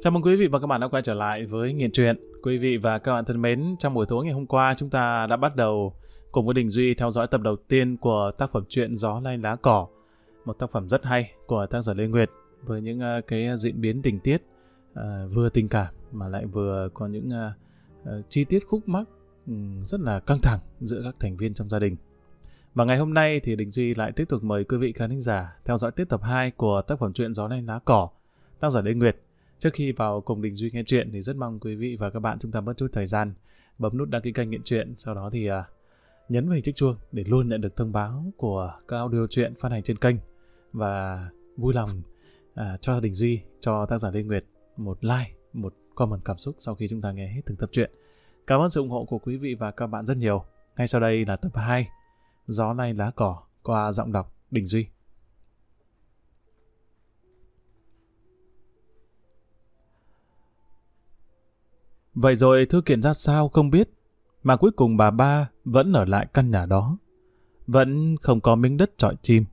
Chào mừng quý vị và các bạn đã quay trở lại với Nghiện Truyện. Quý vị và các bạn thân mến, trong buổi tối ngày hôm qua chúng ta đã bắt đầu cùng với Đình Duy theo dõi tập đầu tiên của tác phẩm truyện Gió Lay Lá Cỏ. Một tác phẩm rất hay của tác giả Lê Nguyệt với những cái diễn biến tình tiết vừa tình cảm mà lại vừa có những chi tiết khúc mắc rất là căng thẳng giữa các thành viên trong gia đình. Và ngày hôm nay thì Đình Duy lại tiếp tục mời quý vị khán giả theo dõi tiếp tập 2 của tác phẩm truyện Gió Lay Lá Cỏ, tác giả Lê Nguyệt. Trước khi vào cùng Đình Duy nghe chuyện thì rất mong quý vị và các bạn chúng ta mất chút thời gian bấm nút đăng ký kênh Nghiện Truyện, sau đó thì nhấn vào hình chiếc chuông để luôn nhận được thông báo của các audio truyện phát hành trên kênh, và vui lòng cho Đình Duy, cho tác giả Lê Nguyệt một like, một comment cảm xúc sau khi chúng ta nghe hết từng tập truyện. Cảm ơn sự ủng hộ của quý vị và các bạn rất nhiều. Ngay sau đây là tập 2 Gió Lay Lá Cỏ qua giọng đọc Đình Duy. Vậy rồi thư kiện ra sao không biết, mà cuối cùng bà ba vẫn ở lại căn nhà đó, vẫn không có miếng đất trọi chim.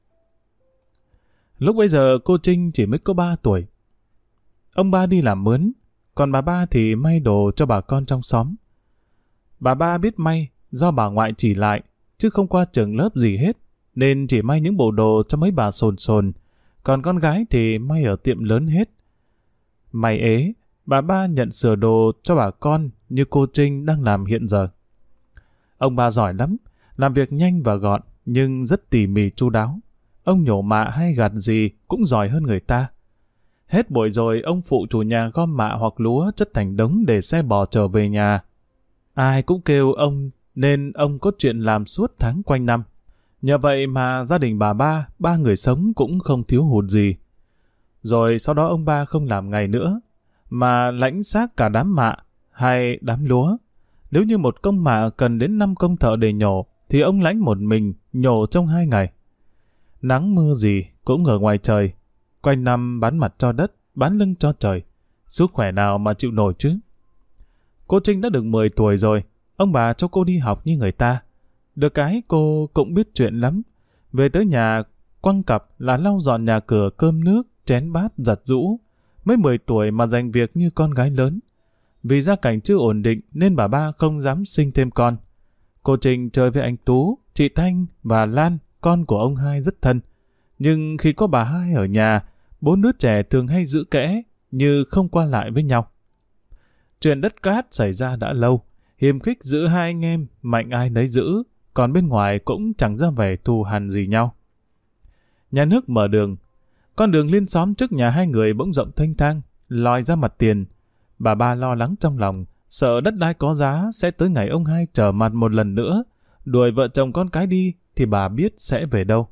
Lúc bấy giờ cô Trinh chỉ mới có 3 tuổi. Ông ba đi làm mướn, còn bà ba thì may đồ cho bà con trong xóm. Bà ba biết may do bà ngoại chỉ lại, chứ không qua trường lớp gì hết, nên chỉ may những bộ đồ cho mấy bà sồn sồn, còn con gái thì may ở tiệm lớn hết. May ế, bà ba nhận sửa đồ cho bà con như cô Trinh đang làm hiện giờ. Ông ba giỏi lắm, làm việc nhanh và gọn, nhưng rất tỉ mỉ chu đáo. Ông nhổ mạ hay gặt gì cũng giỏi hơn người ta. Hết buổi rồi, ông phụ chủ nhà gom mạ hoặc lúa chất thành đống để xe bò trở về nhà. Ai cũng kêu ông, nên ông có chuyện làm suốt tháng quanh năm. Nhờ vậy mà gia đình bà ba người sống cũng không thiếu hụt gì. Rồi sau đó ông ba không làm ngày nữa, mà lãnh xác cả đám mạ hay đám lúa. Nếu như một công mạ cần đến 5 công thợ để nhổ, thì ông lãnh một mình nhổ trong 2 ngày. Nắng mưa gì cũng ở ngoài trời, quanh năm bán mặt cho đất, bán lưng cho trời. Sức khỏe nào mà chịu nổi chứ. Cô Trinh đã được 10 tuổi rồi, ông bà cho cô đi học như người ta. Được cái cô cũng biết chuyện lắm. Về tới nhà, quăng cặp là lau dọn nhà cửa, cơm nước, chén bát, giặt giũ. Mới 10 tuổi mà giành việc như con gái lớn. Vì gia cảnh chưa ổn định nên bà ba không dám sinh thêm con. Cô Trinh chơi với anh Tú, chị Thanh và Lan, con của ông hai rất thân. Nhưng khi có bà hai ở nhà, 4 đứa trẻ thường hay giữ kẽ, như không qua lại với nhau. Chuyện đất cát xảy ra đã lâu, hiềm khích giữa hai anh em, mạnh ai nấy giữ, còn bên ngoài cũng chẳng ra vẻ thù hằn gì nhau. Nhà nước mở đường, con đường liên xóm trước nhà hai người bỗng rộng thênh thang, lòi ra mặt tiền. Bà ba lo lắng trong lòng, sợ đất đai có giá sẽ tới ngày ông hai trở mặt một lần nữa, đuổi vợ chồng con cái đi thì bà biết sẽ về đâu.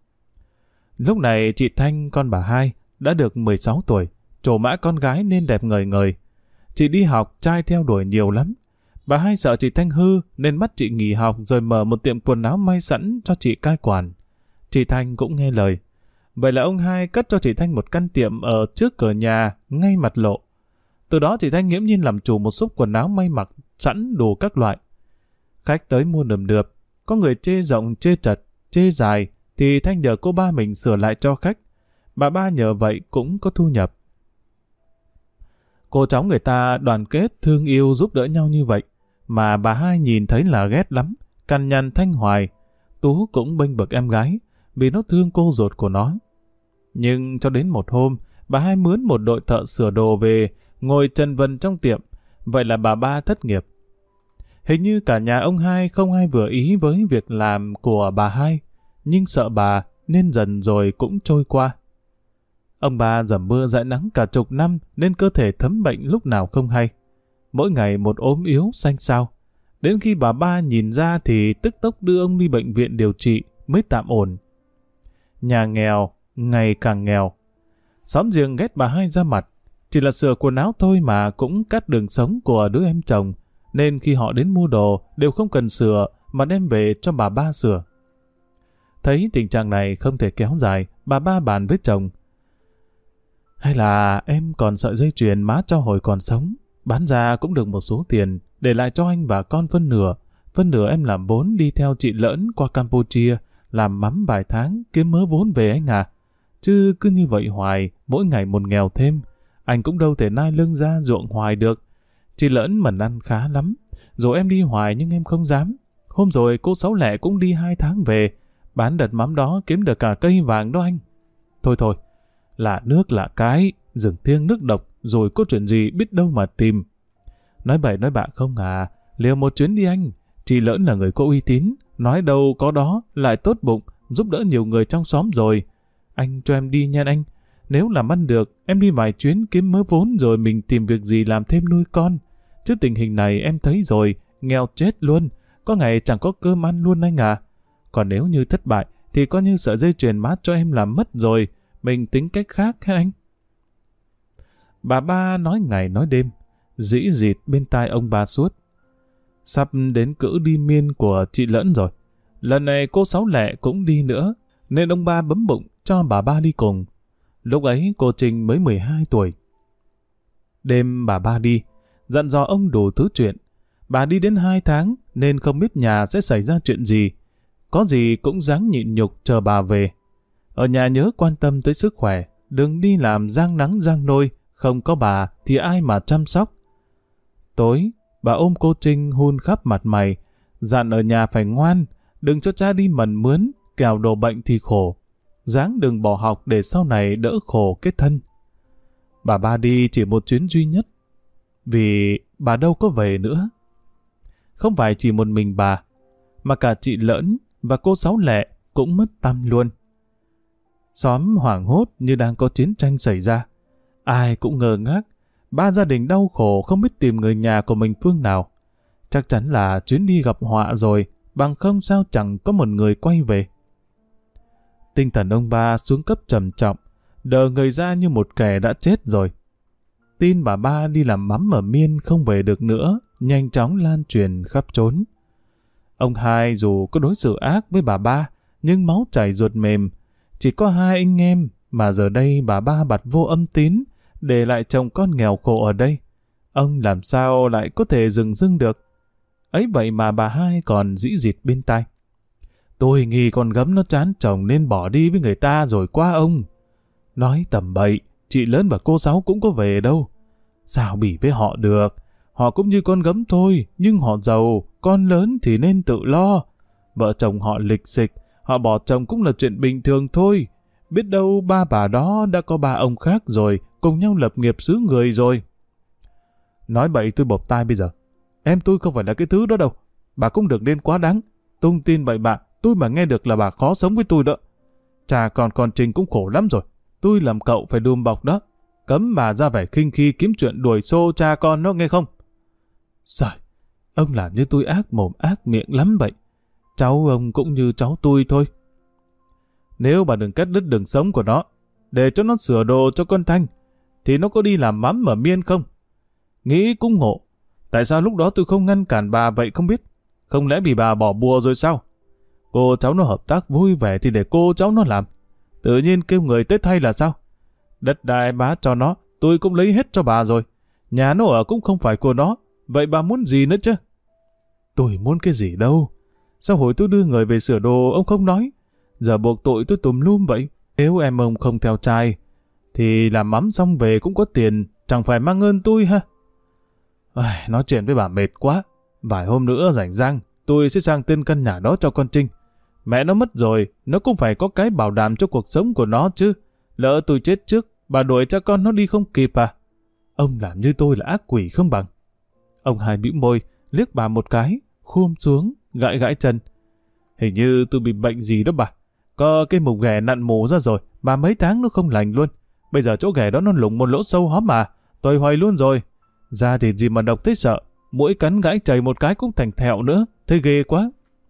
Lúc này chị Thanh, con bà hai, đã được 16 tuổi, trổ mã con gái nên đẹp ngời ngời. Chị đi học, trai theo đuổi nhiều lắm. Bà hai sợ chị Thanh hư nên bắt chị nghỉ học rồi mở một tiệm quần áo may sẵn cho chị cai quản. Chị Thanh cũng nghe lời. Vậy là ông hai cất cho chị Thanh một căn tiệm ở trước cửa nhà, ngay mặt lộ. Từ đó chị Thanh nghiễm nhiên làm chủ một xúc quần áo may mặc sẵn đủ các loại. Khách tới mua nườm nượp, có người chê rộng, chê chật, chê dài, thì Thanh nhờ cô ba mình sửa lại cho khách. Bà ba nhờ vậy cũng có thu nhập. Cô cháu người ta đoàn kết, thương yêu, giúp đỡ nhau như vậy, mà bà hai nhìn thấy là ghét lắm, cằn nhằn Thanh hoài. Tú cũng bênh vực em gái, vì nó thương cô ruột của nó. Nhưng cho đến một hôm, bà hai mướn một đội thợ sửa đồ về, ngồi chần vân trong tiệm, vậy là bà ba thất nghiệp. Hình như cả nhà ông hai không ai vừa ý với việc làm của bà hai, nhưng sợ bà nên dần rồi cũng trôi qua. Ông bà dầm mưa dãi nắng cả chục năm nên cơ thể thấm bệnh lúc nào không hay. Mỗi ngày một ốm yếu xanh xao. Đến khi bà ba nhìn ra thì tức tốc đưa ông đi bệnh viện điều trị mới tạm ổn. Nhà nghèo, ngày càng nghèo. Xóm giềng ghét bà hai ra mặt. Chỉ là sửa quần áo thôi mà cũng cắt đường sống của đứa em chồng, nên khi họ đến mua đồ đều không cần sửa mà đem về cho bà ba sửa. Thấy tình trạng này không thể kéo dài, bà ba bàn với chồng. Hay là em còn sợi dây chuyền má cho hồi còn sống, bán ra cũng được một số tiền, để lại cho anh và con phân nửa em làm vốn đi theo chị Lỡn qua Campuchia, làm mắm vài tháng kiếm mớ vốn về anh à. Chứ cứ như vậy hoài, mỗi ngày một nghèo thêm, Anh cũng đâu thể nai lưng ra ruộng hoài được. Chị Lỡn mần ăn khá lắm. Rồi em đi hoài nhưng em không dám. Hôm rồi cô Sáu Lẹ cũng đi 2 tháng về. Bán đợt mắm đó kiếm được cả cây vàng đó anh. Thôi thôi, lạ nước lạ cái, rừng thiêng nước độc, rồi có chuyện gì biết đâu mà tìm. Nói bậy nói bạ không à, liều một chuyến đi anh. Chị Lỡn là người có uy tín, nói đâu có đó, lại tốt bụng, giúp đỡ nhiều người trong xóm rồi. Anh cho em đi nha anh. Nếu làm ăn được, em đi vài chuyến kiếm mớ vốn rồi mình tìm việc gì làm thêm nuôi con. Chứ tình hình này em thấy rồi, nghèo chết luôn, có ngày chẳng có cơm ăn luôn anh à. Còn nếu như thất bại, thì coi như sợi dây chuyền mát cho em làm mất rồi, mình tính cách khác hả anh? Bà ba nói ngày nói đêm, dĩ dịt bên tai ông ba suốt. Sắp đến cữ đi miên của chị Lỡn rồi. Lần này cô Sáu Lẹ cũng đi nữa, nên ông ba bấm bụng cho bà ba đi cùng. Lúc ấy cô Trinh mới 12 tuổi. Đêm bà ba đi, dặn dò ông đủ thứ chuyện. Bà đi đến 2 tháng nên không biết nhà sẽ xảy ra chuyện gì. Có gì cũng ráng nhịn nhục chờ bà về. Ở nhà nhớ quan tâm tới sức khỏe, đừng đi làm giang nắng giang nôi, không có bà thì ai mà chăm sóc. Tối, bà ôm cô Trinh hun khắp mặt mày, dặn ở nhà phải ngoan, đừng cho cha đi mần mướn, kẻo đổ bệnh thì khổ. Ráng đừng bỏ học để sau này đỡ khổ kết thân. Bà ba đi chỉ một chuyến duy nhất, vì bà đâu có về nữa. Không phải chỉ một mình bà, mà cả chị Lỡn và cô Sáu Lẹ cũng mất tăm luôn. Xóm hoảng hốt như đang có chiến tranh xảy ra. Ai cũng ngơ ngác, ba gia đình đau khổ không biết tìm người nhà của mình phương nào. Chắc chắn là chuyến đi gặp họa rồi, bằng không sao chẳng có một người quay về. Tinh thần ông ba xuống cấp trầm trọng, đờ người ra như một kẻ đã chết rồi. Tin bà ba đi làm mắm ở Miên không về được nữa, nhanh chóng lan truyền khắp trốn. Ông hai dù có đối xử ác với bà ba, nhưng máu chảy ruột mềm. Chỉ có 2 anh em, mà giờ đây bà ba bặt vô âm tín, để lại chồng con nghèo khổ ở đây. Ông làm sao lại có thể dừng dưng được? Ấy vậy mà bà hai còn dĩ dịt bên tai. Tôi nghi con gấm nó chán chồng nên bỏ đi với người ta rồi qua ông. Nói tầm bậy, chị Lớn và cô Sáu cũng có về đâu. Sao bỉ với họ được? Họ cũng như con gấm thôi, nhưng họ giàu, con lớn thì nên tự lo. Vợ chồng họ lịch xịch, họ bỏ chồng cũng là chuyện bình thường thôi. Biết đâu ba bà đó đã có 3 ông khác rồi, cùng nhau lập nghiệp xứ người rồi. Nói bậy tôi bộp tai bây giờ. Em tôi không phải là cái thứ đó đâu. Bà cũng đừng nên quá đáng. Tung tin bậy bạ, tôi mà nghe được là bà khó sống với tôi đó. Chà con Trinh cũng khổ lắm rồi. Tôi làm cậu phải đùm bọc đó. Cấm bà ra vẻ khinh khi kiếm chuyện đuổi xô cha con nó nghe không? Trời, ông làm như tôi ác mồm ác miệng lắm vậy. Cháu ông cũng như cháu tôi thôi. Nếu bà đừng cắt đứt đường sống của nó, để cho nó sửa đồ cho con Thanh, thì nó có đi làm mắm ở Miên không? Nghĩ cũng ngộ. Tại sao lúc đó tôi không ngăn cản bà vậy không biết? Không lẽ bị bà bỏ bùa rồi sao? Cô cháu nó hợp tác vui vẻ thì để cô cháu nó làm. Tự nhiên kêu người tới thay là sao? Đất đai bá cho nó, tôi cũng lấy hết cho bà rồi. Nhà nó ở cũng không phải của nó. Vậy bà muốn gì nữa chứ? Tôi muốn cái gì đâu. Sao hồi tôi đưa người về sửa đồ ông không nói? Giờ buộc tội tôi tùm lum vậy. Nếu em ông không theo trai, thì làm mắm xong về cũng có tiền, chẳng phải mang ơn tôi ha? Nói chuyện với bà mệt quá. Vài hôm nữa rảnh rang, tôi sẽ sang tên căn nhà đó cho con Trinh. Mẹ nó mất rồi, nó cũng phải có cái bảo đảm cho cuộc sống của nó chứ. Lỡ tôi chết trước, bà đuổi cha con nó đi không kịp à? Ông làm như tôi là ác quỷ không bằng. Ông hai bĩu môi, liếc bà một cái, khum xuống, gãi gãi chân. Hình như tôi bị bệnh gì đó bà. Có cái mục ghẻ nặn mù ra rồi, mà mấy tháng nó không lành luôn. Bây giờ chỗ ghẻ đó nó lủng một lỗ sâu hóm mà, tôi hoài luôn rồi. Da thì gì mà độc thế sợ, mũi cắn gãi chảy một cái cũng thành thẹo nữa, thấy ghê quá.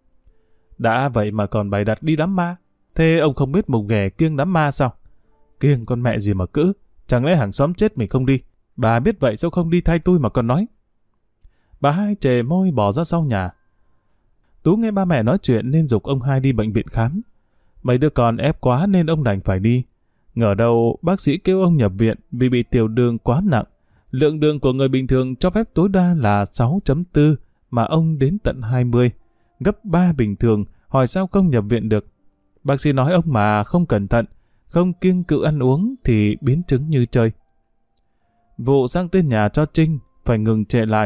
Đã vậy mà còn bày đặt đi đám ma. Thế ông không biết mục ghẻ kiêng đám ma sao? Kiêng con mẹ gì mà cữ, chẳng lẽ hàng xóm chết mình không đi? Bà biết vậy sao không đi thay tôi mà còn nói? Bà hai trề môi bỏ ra sau nhà. Tú nghe ba mẹ nói chuyện nên giục ông hai đi bệnh viện khám. Mấy đứa con ép quá nên ông đành phải đi. Ngờ đâu bác sĩ kêu ông nhập viện vì bị tiểu đường quá nặng. Lượng đường của người bình thường cho phép tối đa là 6.4 mà ông đến tận 20. Gấp 3 bình thường, hỏi sao không nhập viện được. Bác sĩ nói ông mà không cẩn thận, không kiêng cữ ăn uống thì biến chứng như chơi. vụ sang tên nhà cho Trinh phải ngừng trệ lại.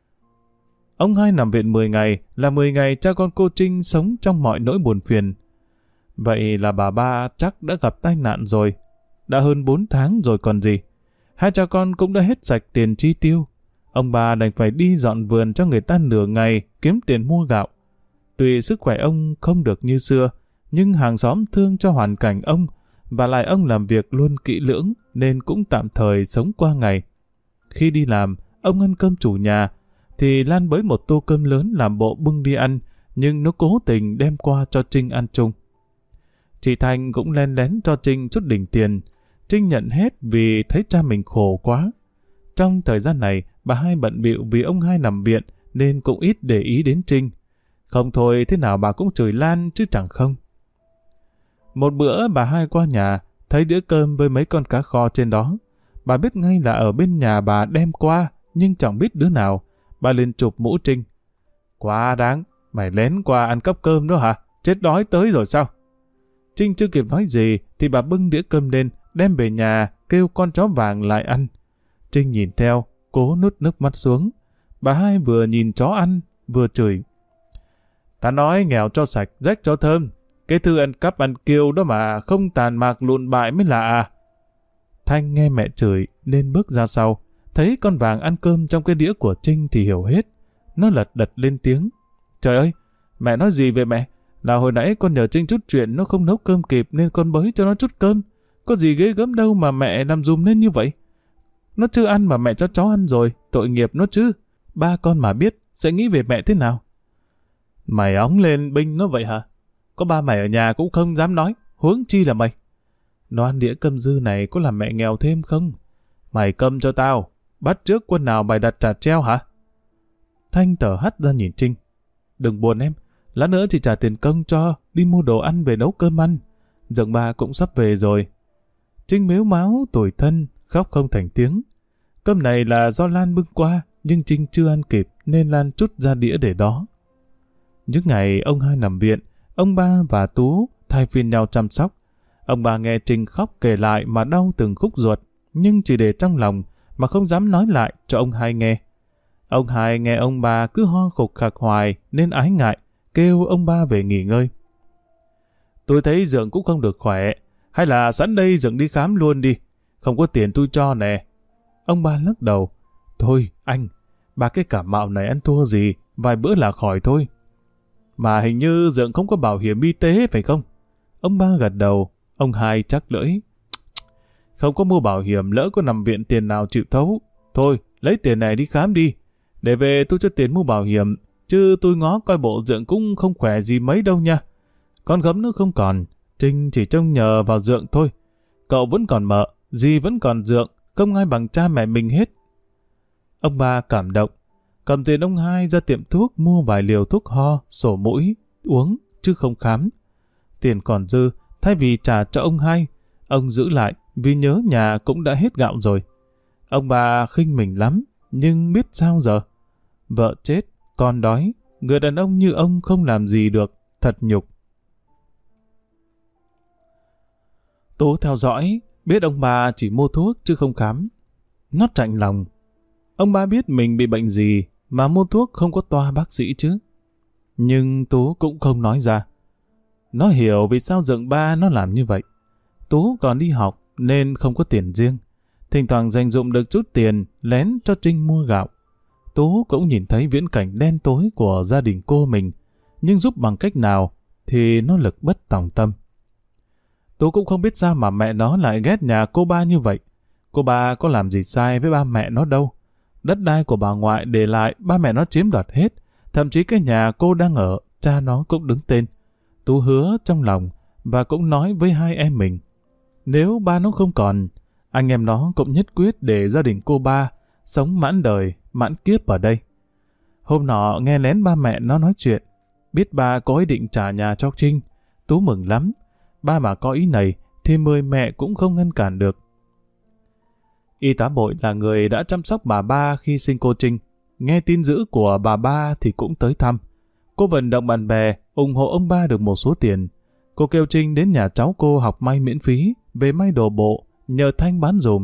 Ông hai nằm viện 10 ngày là 10 ngày cha con cô Trinh sống trong mọi nỗi buồn phiền. Vậy là bà ba chắc đã gặp tai nạn rồi. Đã hơn 4 tháng rồi còn gì. Hai cha con cũng đã hết sạch tiền chi tiêu. Ông bà đành phải đi dọn vườn cho người ta nửa ngày kiếm tiền mua gạo. Tuy sức khỏe ông không được như xưa, nhưng hàng xóm thương cho hoàn cảnh ông, và lại ông làm việc luôn kỹ lưỡng nên cũng tạm thời sống qua ngày. Khi đi làm, ông ăn cơm chủ nhà, thì Lan bới một tô cơm lớn làm bộ bưng đi ăn, nhưng nó cố tình đem qua cho Trinh ăn chung. Chị Thanh cũng len lén cho Trinh chút đỉnh tiền. Trinh nhận hết vì thấy cha mình khổ quá. Trong thời gian này, bà hai bận bịu vì ông hai nằm viện nên cũng ít để ý đến Trinh. Không thôi thế nào bà cũng chửi Lan chứ chẳng không. Một bữa bà hai qua nhà, thấy đĩa cơm với mấy con cá kho trên đó. Bà biết ngay là ở bên nhà bà đem qua, nhưng chẳng biết đứa nào. Bà liền chụp mũ Trinh. Quá đáng, mày lén qua ăn cắp cơm đó hả? Chết đói tới rồi sao? Trinh chưa kịp nói gì thì bà bưng đĩa cơm lên, đem về nhà, kêu con chó vàng lại ăn. Trinh nhìn theo, cố nuốt nước mắt xuống. Bà hai vừa nhìn chó ăn, vừa chửi. Ta nói nghèo cho sạch, rách cho thơm. Cái thứ ăn cắp ăn kiêu đó mà không tàn mạc lụn bại mới lạ à. Thanh nghe mẹ chửi nên bước ra sau. Thấy con vàng ăn cơm trong cái đĩa của Trinh thì hiểu hết. Nó lật đật lên tiếng. Trời ơi, mẹ nói gì về mẹ? Là hồi nãy con nhờ Trinh chút chuyện nó không nấu cơm kịp nên con bới cho nó chút cơm. Có gì ghê gớm đâu mà mẹ làm dùm lên như vậy. Nó chưa ăn mà mẹ cho chó ăn rồi, tội nghiệp nó chứ. Ba con mà biết sẽ nghĩ về mẹ thế nào? Mày óng lên binh nó vậy hả? Có ba mày ở nhà cũng không dám nói, huống chi là mày. Nó ăn đĩa cơm dư này có làm mẹ nghèo thêm không? Mày câm cho tao, bắt trước quân nào mày đặt trả treo hả? Thanh thở hắt ra nhìn Trinh. Đừng buồn em, lát nữa chị trả tiền công cho, đi mua đồ ăn về nấu cơm ăn. Dượng ba cũng sắp về rồi. Trinh mếu máo, tủi thân, khóc không thành tiếng. Cơm này là do Lan bưng qua, nhưng Trinh chưa ăn kịp nên Lan trút ra đĩa để đó. Những ngày ông hai nằm viện, ông ba và Tú thay phiên nhau chăm sóc. Ông bà nghe Trinh khóc kể lại mà đau từng khúc ruột, nhưng chỉ để trong lòng mà không dám nói lại cho ông hai nghe. Ông hai nghe ông bà cứ ho khục khạc hoài nên ái ngại, kêu ông ba về nghỉ ngơi. Tôi thấy Dượng cũng không được khỏe, hay là sẵn đây Dượng đi khám luôn đi, không có tiền tôi cho nè. Ông ba lắc đầu. Thôi anh, ba cái cảm mạo này ăn thua gì, vài bữa là khỏi thôi. Mà hình như Dượng không có bảo hiểm y tế phải không? Ông ba gật đầu. Ông hai chắc lưỡi. Không có mua bảo hiểm, lỡ có nằm viện tiền nào chịu thấu. Thôi lấy tiền này đi khám đi, để về tôi cho tiền mua bảo hiểm, chứ tôi ngó coi bộ Dượng cũng không khỏe gì mấy đâu nha. Con gấm nữa không còn, Trinh chỉ trông nhờ vào Dượng thôi. Cậu vẫn còn mợ, dì vẫn còn Dượng, không ai bằng cha mẹ mình hết. Ông ba cảm động, cầm tiền ông hai ra tiệm thuốc mua vài liều thuốc ho, sổ mũi, uống, chứ không khám. Tiền còn dư, thay vì trả cho ông hai, ông giữ lại vì nhớ nhà cũng đã hết gạo rồi. Ông bà khinh mình lắm, nhưng biết sao giờ. Vợ chết, con đói, người đàn ông như ông không làm gì được, thật nhục. Tú theo dõi, biết ông bà chỉ mua thuốc chứ không khám. Nó chạnh lòng. Ông bà biết mình bị bệnh gì mà mua thuốc không có toa bác sĩ chứ. Nhưng Tú cũng không nói ra. Nó hiểu vì sao Dượng ba nó làm như vậy. Tú còn đi học nên không có tiền riêng. Thỉnh thoảng dành dụm được chút tiền lén cho Trinh mua gạo. Tú cũng nhìn thấy viễn cảnh đen tối của gia đình cô mình, nhưng giúp bằng cách nào thì nó lực bất tòng tâm. Tú cũng không biết sao mà mẹ nó lại ghét nhà cô ba như vậy. Cô ba có làm gì sai với ba mẹ nó đâu. Đất đai của bà ngoại để lại ba mẹ nó chiếm đoạt hết. Thậm chí cái nhà cô đang ở, cha nó cũng đứng tên. Tú hứa trong lòng và cũng nói với hai em mình. Nếu ba nó không còn, anh em nó cũng nhất quyết để gia đình cô ba sống mãn đời, mãn kiếp ở đây. Hôm nọ nghe lén ba mẹ nó nói chuyện, biết ba có ý định trả nhà cho Trinh. Tú mừng lắm. Ba mà có ý này thì 10 mẹ cũng không ngăn cản được. Y tá Bội là người đã chăm sóc bà ba khi sinh cô Trinh. Nghe tin dữ của bà ba thì cũng tới thăm. Cô vận động bạn bè, ủng hộ ông ba được một số tiền. Cô kêu Trinh đến nhà cháu cô học may miễn phí, về may đồ bộ, nhờ Thanh bán dùm.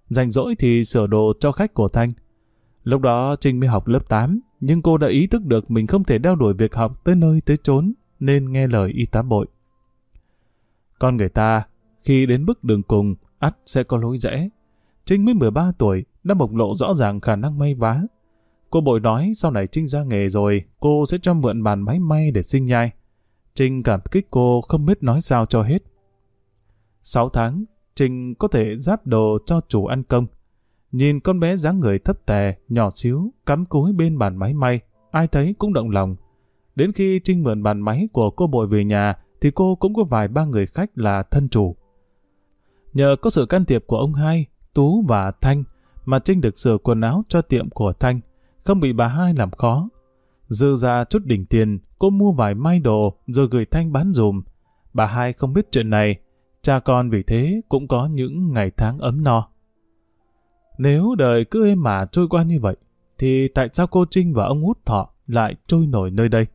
rảnh rỗi thì sửa đồ cho khách của Thanh. Lúc đó Trinh mới học lớp 8, nhưng cô đã ý thức được mình không thể đeo đuổi việc học tới nơi tới chốn, nên nghe lời y tá Bội. Con người ta, khi đến bước đường cùng, ắt sẽ có lối rẽ. Trinh mới 13 tuổi, đã bộc lộ rõ ràng khả năng may vá. Cô Bội nói sau này Trinh ra nghề rồi, cô sẽ cho mượn bàn máy may để sinh nhai. Trinh cảm kích cô không biết nói sao cho hết. 6 tháng, Trinh có thể giáp đồ cho chủ ăn công. Nhìn con bé dáng người thấp tè, nhỏ xíu, cắm cúi bên bàn máy may, ai thấy cũng động lòng. Đến khi Trinh mượn bàn máy của cô Bội về nhà, thì cô cũng có vài ba người khách là thân chủ. Nhờ có sự can thiệp của ông Hai, Tú và Thanh, mà Trinh được sửa quần áo cho tiệm của Thanh, không bị bà Hai làm khó. Dư ra chút đỉnh tiền, cô mua vài may đồ rồi gửi Thanh bán dùm. Bà Hai không biết chuyện này, cha con vì thế cũng có những ngày tháng ấm no. Nếu đời cứ êm ả trôi qua như vậy, thì tại sao cô Trinh và ông Út Thọ lại trôi nổi nơi đây?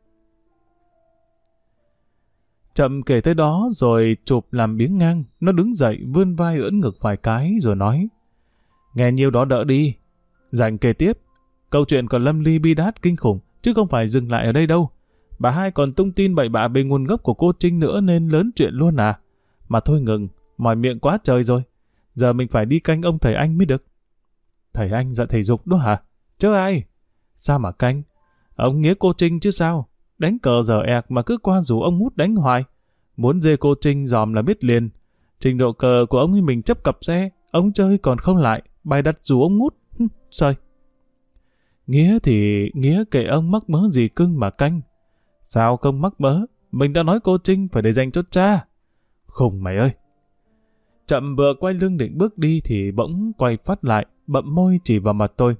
Chậm kể tới đó rồi chụp làm biếng ngang, nó đứng dậy vươn vai ưỡn ngực vài cái rồi nói: Nghe nhiêu đó đỡ đi, rảnh kể tiếp. Câu chuyện còn lâm ly bi đát kinh khủng, chứ không phải dừng lại ở đây đâu. Bà Hai còn tung tin bậy bạ về nguồn gốc của cô Trinh nữa nên lớn chuyện luôn à. Mà thôi ngừng, mỏi miệng quá trời rồi. Giờ mình phải đi canh ông thầy Anh mới được. Thầy Anh dạy thể dục đó hả? Chứ ai? Sao mà canh? Ông nghĩa cô Trinh chứ sao? Đánh cờ giờ ẹc mà cứ qua rủ ông Út đánh hoài. Muốn dê cô Trinh dòm là biết liền. Trình độ cờ của ông ấy mình chấp cặp xe, ông chơi còn không lại, bài đặt rủ ông Út. Sơi. Nghĩa thì nghĩa kệ ông mắc mớ gì cưng mà canh. Sao không mắc mớ? Mình đã nói cô Trinh phải để dành cho cha. Khùng mày ơi. Chậm vừa quay lưng định bước đi thì bỗng quay phát lại, bậm môi chỉ vào mặt tôi.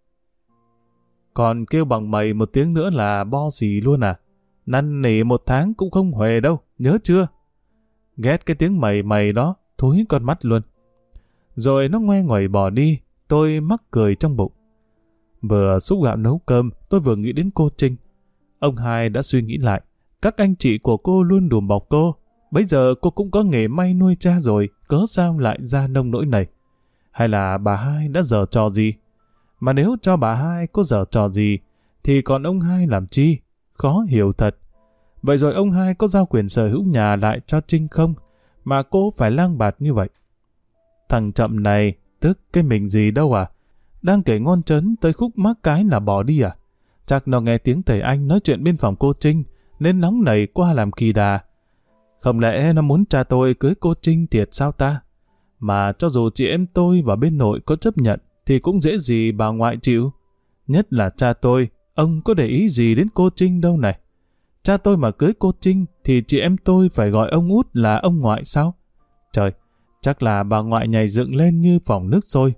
Còn kêu bằng mày một tiếng nữa là bo gì luôn à? Năn nỉ 1 tháng cũng không huề đâu, nhớ chưa? Ghét cái tiếng mày đó, thúi con mắt luôn. Rồi nó ngoe ngoẩy bỏ đi, tôi mắc cười trong bụng. Vừa xúc gạo nấu cơm, tôi vừa nghĩ đến cô Trinh. Ông Hai đã suy nghĩ lại, các anh chị của cô luôn đùm bọc cô. Bây giờ cô cũng có nghề may nuôi cha rồi, cớ sao lại ra nông nỗi này? Hay là bà Hai đã giở trò gì? Mà nếu cho bà Hai có giở trò gì, thì còn ông Hai làm chi? Khó hiểu thật. Vậy rồi ông Hai có giao quyền sở hữu nhà lại cho Trinh không? Mà cô phải lang bạt như vậy. Thằng Chậm này, tức cái mình gì đâu à? Đang kể ngon trớn tới khúc mắc cái là bỏ đi à? Chắc nó nghe tiếng thầy Anh nói chuyện bên phòng cô Trinh, nên nóng nảy qua làm kỳ đà. Không lẽ nó muốn cha tôi cưới cô Trinh thiệt sao ta? Mà cho dù chị em tôi và bên nội có chấp nhận, thì cũng dễ gì bà ngoại chịu. Nhất là cha tôi, ông có để ý gì đến cô Trinh đâu này. Cha tôi mà cưới cô Trinh, thì chị em tôi phải gọi ông Út là ông ngoại sao? Trời, chắc là bà ngoại nhảy dựng lên như phòng nước sôi.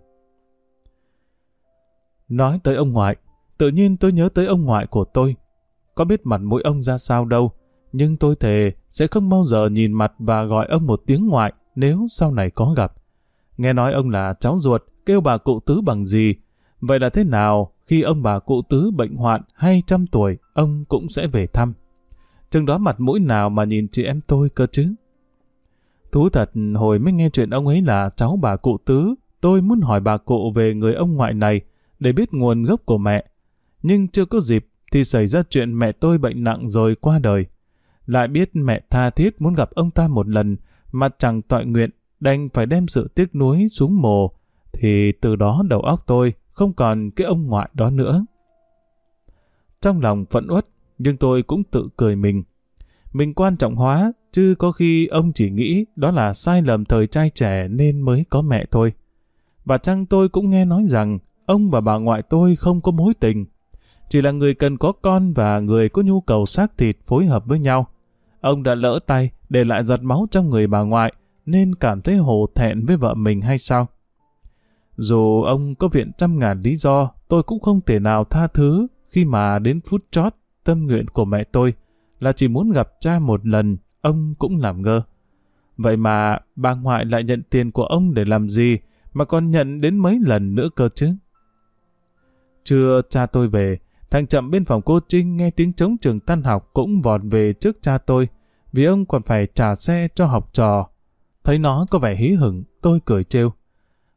Nói tới ông ngoại, tự nhiên tôi nhớ tới ông ngoại của tôi. Có biết mặt mũi ông ra sao đâu, nhưng tôi thề sẽ không bao giờ nhìn mặt và gọi ông một tiếng ngoại nếu sau này có gặp. Nghe nói ông là cháu ruột, kêu bà cụ Tứ bằng gì. Vậy là thế nào khi ông bà cụ Tứ bệnh hoạn hay 100 tuổi, ông cũng sẽ về thăm. Chừng đó mặt mũi nào mà nhìn chị em tôi cơ chứ. Thú thật, hồi mới nghe chuyện ông ấy là cháu bà cụ Tứ, tôi muốn hỏi bà cụ về người ông ngoại này để biết nguồn gốc của mẹ. Nhưng chưa có dịp thì xảy ra chuyện mẹ tôi bệnh nặng rồi qua đời. Lại biết mẹ tha thiết muốn gặp ông ta một lần mà chẳng toại nguyện, đành phải đem sự tiếc nuối xuống mồ. Thì từ đó đầu óc tôi không còn cái ông ngoại đó nữa. Trong lòng phẫn uất, nhưng tôi cũng tự cười mình. Mình quan trọng hóa, chứ có khi ông chỉ nghĩ đó là sai lầm thời trai trẻ nên mới có mẹ thôi. Và chăng tôi cũng nghe nói rằng ông và bà ngoại tôi không có mối tình. Chỉ là người cần có con và người có nhu cầu xác thịt phối hợp với nhau. Ông đã lỡ tay để lại giọt máu trong người bà ngoại nên cảm thấy hổ thẹn với vợ mình hay sao? Dù ông có viện 100.000 lý do, tôi cũng không thể nào tha thứ khi mà đến phút chót tâm nguyện của mẹ tôi là chỉ muốn gặp cha một lần, ông cũng làm ngơ. Vậy mà bà ngoại lại nhận tiền của ông để làm gì mà còn nhận đến mấy lần nữa cơ chứ? Trưa cha tôi về, thằng Chậm bên phòng cô Trinh nghe tiếng trống trường tan học cũng vọt về trước cha tôi, vì ông còn phải trả xe cho học trò. Thấy nó có vẻ hí hửng, tôi cười trêu.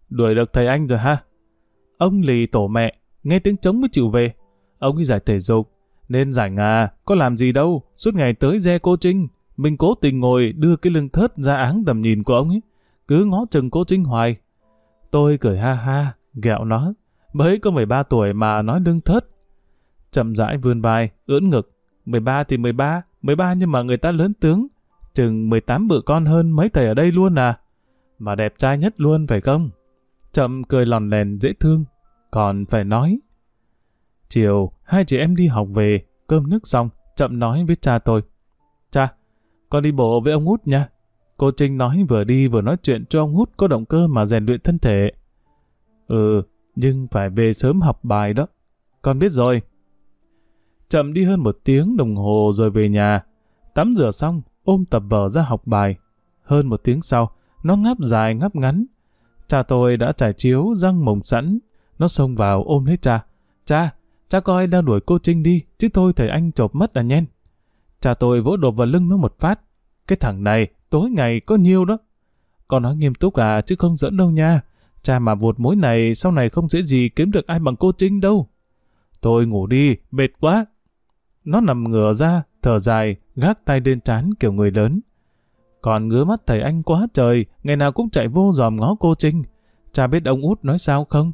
đuổi được thầy anh rồi ha. Ông lì tổ mẹ, nghe tiếng trống mới chịu về. Ông ấy giải thể dục, nên rảnh à, có làm gì đâu, suốt ngày tới re cô Trinh. Mình cố tình ngồi đưa cái lưng thớt ra áng tầm nhìn của ông ấy, cứ ngó chừng cô Trinh hoài. Tôi cười ha ha, ghẹo nó, mới có 13 tuổi mà nói lưng thớt. Chậm rãi vươn vai, ưỡn ngực, 13 thì 13 nhưng mà người ta lớn tướng, chừng 18 bự con hơn mấy thầy ở đây luôn à. Mà đẹp trai nhất luôn phải không? Chậm cười lòn lèn dễ thương, còn phải nói. Chiều, hai chị em đi học về, cơm nước xong, Chậm nói với cha tôi. Cha, con đi bộ với ông Út nha. Cô Trinh nói vừa đi vừa nói chuyện cho ông Út có động cơ mà rèn luyện thân thể. Ừ, nhưng phải về sớm học bài đó. Con biết rồi. Chậm đi hơn 1 tiếng đồng hồ rồi về nhà. Tắm rửa xong, ôm tập vở ra học bài. Hơn 1 tiếng sau, nó ngáp dài ngáp ngắn. Cha tôi đã trải chiếu răng mồng sẵn. Nó xông vào ôm lấy cha. Cha coi đang đuổi cô Trinh đi, chứ thôi thầy anh chộp mất à nhen. Cha tôi vỗ đột vào lưng nó một phát. Cái thằng này, tối ngày có nhiêu đó. Con nói nghiêm túc à, chứ không giỡn đâu nha. Cha mà vụt mối này, sau này không dễ gì kiếm được ai bằng cô Trinh đâu. Tôi ngủ đi, mệt quá. Nó nằm ngửa ra, thở dài, gác tay lên trán kiểu người lớn. Còn ngứa mắt thầy anh quá trời, ngày nào cũng chạy vô dòm ngó cô Trinh. Cha biết ông Út nói sao không?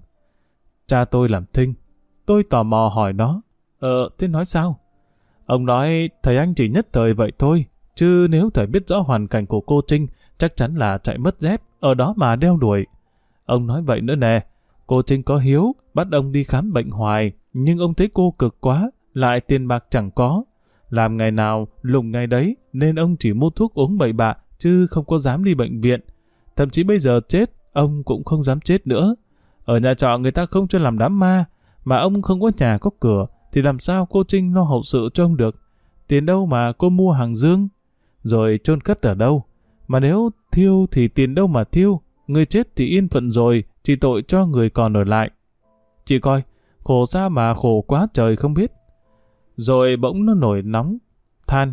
Cha tôi làm thinh. Tôi tò mò hỏi nó. Thế nói sao? Ông nói thầy anh chỉ nhất thời vậy thôi, chứ nếu thầy biết rõ hoàn cảnh của cô Trinh, chắc chắn là chạy mất dép, ở đó mà đeo đuổi. Ông nói vậy nữa nè, cô Trinh có hiếu, bắt ông đi khám bệnh hoài, nhưng ông thấy cô cực quá, lại tiền bạc chẳng có. Làm ngày nào, lùng ngày đấy, nên ông chỉ mua thuốc uống bậy bạ, chứ không có dám đi bệnh viện. Thậm chí bây giờ chết, ông cũng không dám chết nữa. Ở nhà trọ người ta không cho làm đám ma, mà ông không có nhà có cửa, thì làm sao cô Trinh lo hậu sự cho ông được? Tiền đâu mà cô mua hàng dương? Rồi chôn cất ở đâu? Mà nếu thiêu thì tiền đâu mà thiêu? Người chết thì yên phận rồi, chỉ tội cho người còn ở lại. Chị coi, khổ sao mà khổ quá trời không biết. Rồi bỗng nó nổi nóng, than.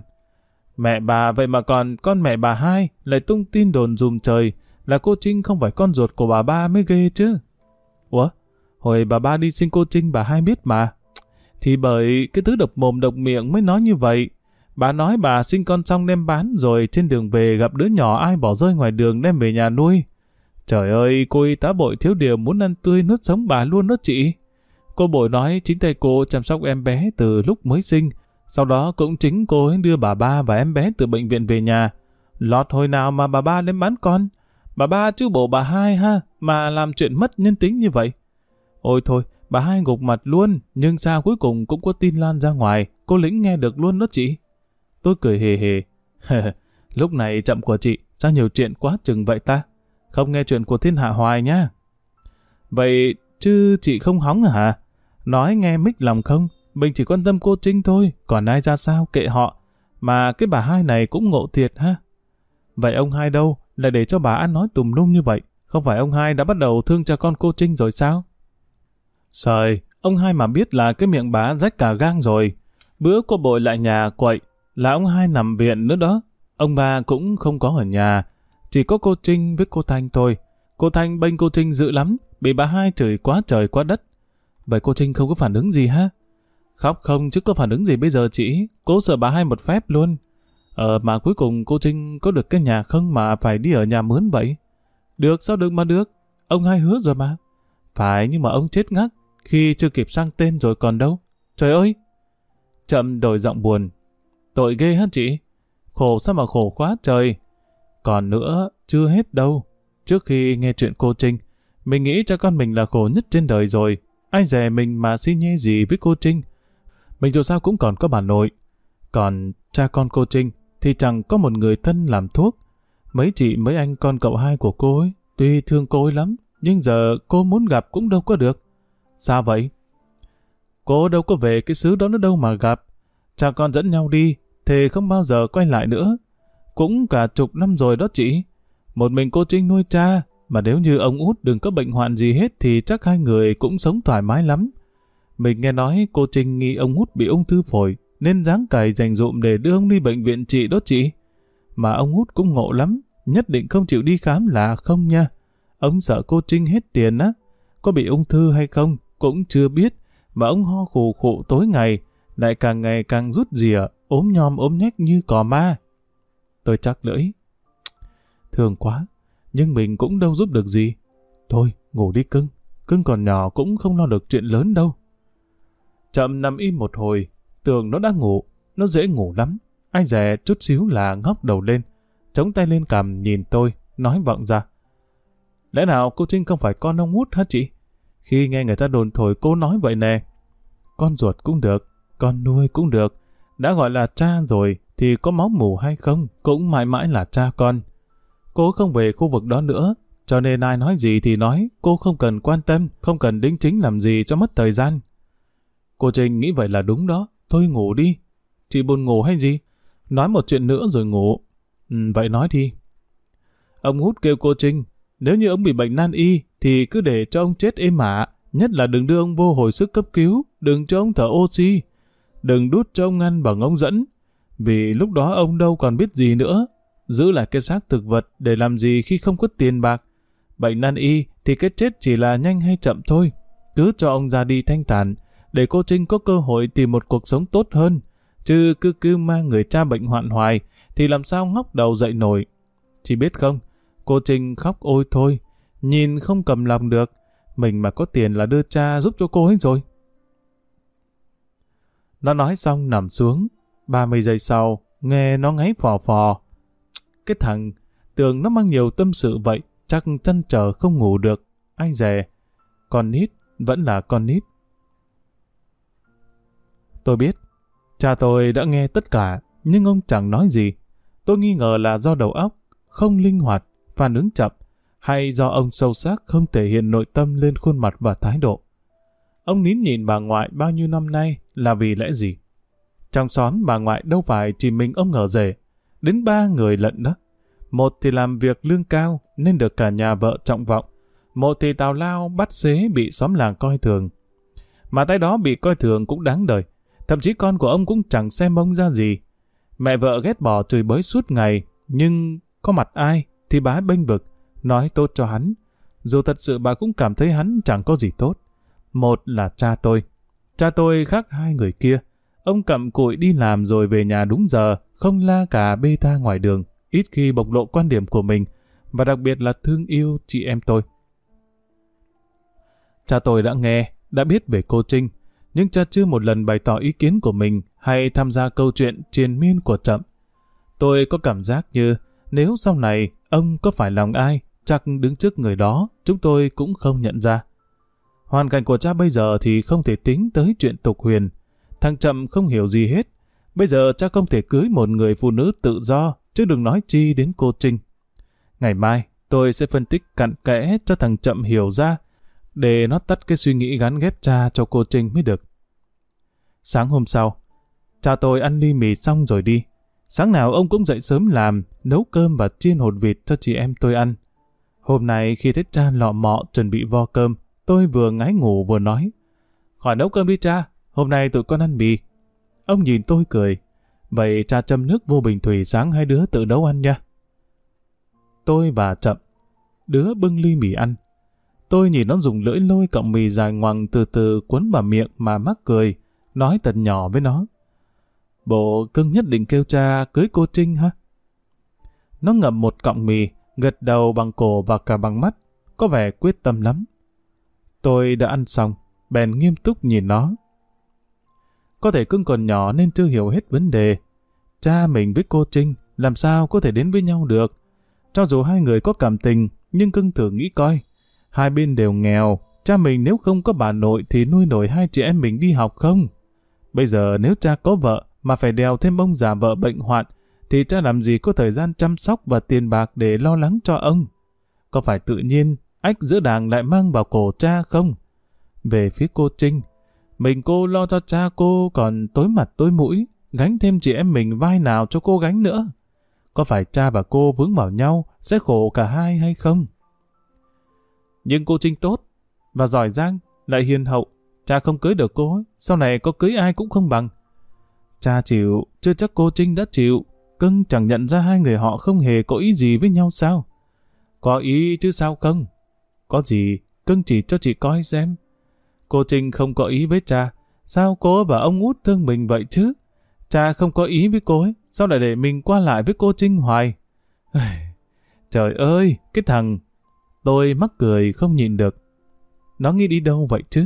Mẹ bà vậy mà còn con mẹ bà hai lại tung tin đồn dùm trời là cô Trinh không phải con ruột của bà ba mới ghê chứ. Ủa? Hồi bà ba đi sinh cô Trinh bà hai biết mà. Thì bởi cái thứ độc mồm độc miệng mới nói như vậy. Bà nói bà sinh con xong đem bán rồi trên đường về gặp đứa nhỏ ai bỏ rơi ngoài đường đem về nhà nuôi. Trời ơi, cô y tá Bội thiếu điều muốn ăn tươi nuốt sống bà luôn đó chị. Cô Bội nói chính tay cô chăm sóc em bé từ lúc mới sinh. Sau đó cũng chính cô ấy đưa bà ba và em bé từ bệnh viện về nhà. Lọt hồi nào mà bà ba đem bán con. Bà ba chứ bộ bà hai ha, mà làm chuyện mất nhân tính như vậy. Ôi thôi, bà hai gục mặt luôn, nhưng sao cuối cùng cũng có tin lan ra ngoài, cô Lĩnh nghe được luôn đó chị. Tôi cười hề hề. Lúc này chậm của chị, sao nhiều chuyện quá chừng vậy ta? Không nghe chuyện của thiên hạ hoài nhá. Vậy chứ chị không hóng hả? Nói nghe mích lòng không? Mình chỉ quan tâm cô Trinh thôi, còn ai ra sao kệ họ. Mà cái bà hai này cũng ngộ thiệt ha. Vậy ông hai đâu, lại để cho bà ăn nói tùm lum như vậy? Không phải ông hai đã bắt đầu thương cho con cô Trinh rồi sao? Trời, ông hai mà biết là cái miệng bà rách cả gang rồi. Bữa cô Bội lại nhà quậy, là ông hai nằm viện nữa đó. Ông ba cũng không có ở nhà, chỉ có cô Trinh với cô Thanh thôi. Cô Thanh bênh cô Trinh dữ lắm, bị bà hai chửi quá trời quá đất. Vậy cô Trinh không có phản ứng gì ha? Khóc không chứ có phản ứng gì bây giờ chị, cố sợ bà hai một phép luôn. Mà cuối cùng cô Trinh có được cái nhà không mà phải đi ở nhà mướn vậy? Được sao được mà được, ông hai hứa rồi mà. Phải nhưng mà ông chết ngắc, khi chưa kịp sang tên rồi còn đâu. Trời ơi! Chậm đổi giọng buồn. Tội ghê hả chị? Khổ sao mà khổ quá trời. Còn nữa, chưa hết đâu. Trước khi nghe chuyện cô Trinh, mình nghĩ cho con mình là khổ nhất trên đời rồi. Ai dè mình mà xi nhê gì với cô Trinh. Mình dù sao cũng còn có bà nội. Còn cha con cô Trinh thì chẳng có một người thân làm thuốc. Mấy chị mấy anh con cậu hai của cô ấy, tuy thương cô ấy lắm, nhưng giờ cô muốn gặp cũng đâu có được. Sao vậy? Cô đâu có về cái xứ đó nữa đâu mà gặp. Cha con dẫn nhau đi, thì không bao giờ quay lại nữa. Cũng cả chục năm rồi đó chị. Một mình cô Trinh nuôi cha, mà nếu như ông Út đừng có bệnh hoạn gì hết thì chắc hai người cũng sống thoải mái lắm. Mình nghe nói cô Trinh nghi ông Út bị ung thư phổi, nên dáng cày dành dụm để đưa ông đi bệnh viện trị đó chị. Mà ông Út cũng ngộ lắm, nhất định không chịu đi khám là không nha. Ông sợ cô Trinh hết tiền á. Có bị ung thư hay không cũng chưa biết. Mà ông ho khụ khụ tối ngày, lại càng ngày càng rút rỉa, ốm nhom ốm nhách như cò ma. Tôi chắc lưỡi. Thương quá, nhưng mình cũng đâu giúp được gì. Thôi, ngủ đi cưng. Cưng còn nhỏ cũng không lo được chuyện lớn đâu. Chậm nằm im một hồi, tưởng nó đã ngủ. Nó dễ ngủ lắm. Ai dè chút xíu là ngóc đầu lên, chống tay lên cằm nhìn tôi, nói vọng ra. Lẽ nào cô Trinh không phải con ông Út hả chị? Khi nghe người ta đồn thổi cô nói vậy nè. Con ruột cũng được, con nuôi cũng được. Đã gọi là cha rồi thì có máu mủ hay không cũng mãi mãi là cha con. Cô không về khu vực đó nữa, cho nên ai nói gì thì nói, cô không cần quan tâm, không cần đính chính làm gì cho mất thời gian. Cô Trinh nghĩ vậy là đúng đó, thôi ngủ đi. Chị buồn ngủ hay gì? Nói một chuyện nữa rồi ngủ. Vậy nói đi. Ông Út kêu cô Trinh, nếu như ông bị bệnh nan y thì cứ để cho ông chết êm ả, nhất là đừng đưa ông vô hồi sức cấp cứu, đừng cho ông thở oxy, đừng đút cho ông ăn bằng ống dẫn, vì lúc đó ông đâu còn biết gì nữa. Giữ lại cái xác thực vật để làm gì khi không có tiền bạc. Bệnh nan y thì cái chết chỉ là nhanh hay chậm thôi. Cứ cho ông ra đi thanh thản, để cô Trinh có cơ hội tìm một cuộc sống tốt hơn. Chứ cứ mang người cha bệnh hoạn hoài thì làm sao ngóc đầu dậy nổi. Chị biết không, cô Trinh khóc ôi thôi, nhìn không cầm lòng được. Mình mà có tiền là đưa cha giúp cho cô ấy rồi. Nó nói xong nằm xuống. 30 giây sau, nghe nó ngáy phò phò. Cái thằng, tưởng nó mang nhiều tâm sự vậy, chắc chăn trở không ngủ được. Anh dè, con nít, vẫn là con nít. Tôi biết, cha tôi đã nghe tất cả, nhưng ông chẳng nói gì. Tôi nghi ngờ là do đầu óc không linh hoạt, phản ứng chậm, hay do ông sâu sắc không thể hiện nội tâm lên khuôn mặt và thái độ. Ông nín nhịn bà ngoại bao nhiêu năm nay là vì lẽ gì? Trong xóm bà ngoại đâu phải chỉ mình ông ngờ rể, đến 3 người lận đó. Một thì làm việc lương cao nên được cả nhà vợ trọng vọng, một thì tào lao bắt xế bị xóm làng coi thường. Mà tay đó bị coi thường cũng đáng đời, thậm chí con của ông cũng chẳng xem ông ra gì. Mẹ vợ ghét bỏ chửi bới suốt ngày, nhưng có mặt ai thì bà ấy bênh vực, nói tốt cho hắn, dù thật sự bà cũng cảm thấy hắn chẳng có gì tốt. Một là cha tôi. Cha tôi khác hai người kia. Ông cặm cụi đi làm rồi về nhà đúng giờ, không la cả bê tha ngoài đường, ít khi bộc lộ quan điểm của mình, và đặc biệt là thương yêu chị em tôi. Cha tôi đã nghe, đã biết về cô Trinh, nhưng cha chưa một lần bày tỏ ý kiến của mình hay tham gia câu chuyện triền miên của Trậm. Tôi có cảm giác như nếu sau này ông có phải lòng ai, chắc đứng trước người đó chúng tôi cũng không nhận ra. Hoàn cảnh của cha bây giờ thì không thể tính tới chuyện tục huyền. Thằng Trậm không hiểu gì hết. Bây giờ cha không thể cưới một người phụ nữ tự do, chứ đừng nói chi đến cô Trinh. Ngày mai tôi sẽ phân tích cặn kẽ cho thằng Trậm hiểu ra, để nó tắt cái suy nghĩ gắn ghép cha cho cô Trinh mới được. Sáng hôm sau, cha tôi ăn ly mì xong rồi đi. Sáng nào ông cũng dậy sớm làm, nấu cơm và chiên hột vịt cho chị em tôi ăn. Hôm nay khi thấy cha lọ mọ chuẩn bị vo cơm, tôi vừa ngái ngủ vừa nói: "Khỏi nấu cơm đi cha, hôm nay tụi con ăn mì." Ông nhìn tôi cười: "Vậy cha châm nước vô bình thủy, sáng hai đứa tự nấu ăn nha." Tôi và Trậm, đứa bưng ly mì ăn. Tôi nhìn nó dùng lưỡi lôi cọng mì dài ngoằng từ từ cuốn vào miệng mà mắc cười, nói thật nhỏ với nó: "Bộ cưng nhất định kêu cha cưới cô Trinh hả?" Nó ngậm một cọng mì, gật đầu bằng cổ và cả bằng mắt, có vẻ quyết tâm lắm. Tôi đã ăn xong, bèn nghiêm túc nhìn nó. Có thể cưng còn nhỏ nên chưa hiểu hết vấn đề. Cha mình với cô Trinh làm sao có thể đến với nhau được? Cho dù hai người có cảm tình, nhưng cưng thử nghĩ coi. Hai bên đều nghèo, cha mình nếu không có bà nội thì nuôi nổi hai chị em mình đi học không? Bây giờ nếu cha có vợ mà phải đèo thêm ông già vợ bệnh hoạn, thì cha làm gì có thời gian chăm sóc và tiền bạc để lo lắng cho ông? Có phải tự nhiên ách giữa đàng lại mang vào cổ cha không? Về phía cô Trinh, mình cô lo cho cha cô còn tối mặt tối mũi, gánh thêm chị em mình vai nào cho cô gánh nữa? Có phải cha và cô vướng vào nhau sẽ khổ cả hai hay không? Nhưng cô Trinh tốt và giỏi giang, lại hiền hậu, cha không cưới được cô ấy, sau này có cưới ai cũng không bằng. Cha chịu, chưa chắc cô Trinh đã chịu. Cưng chẳng nhận ra hai người họ không hề có ý gì với nhau sao? Có ý chứ sao không? Có gì, cưng chỉ cho chị coi xem. Cô Trinh không có ý với cha, sao cô và ông Út thương mình vậy chứ? Cha không có ý với cô ấy, sao lại để mình qua lại với cô Trinh hoài? Trời ơi, cái thằng... Tôi mắc cười không nhịn được. Nó nghĩ đi đâu vậy chứ?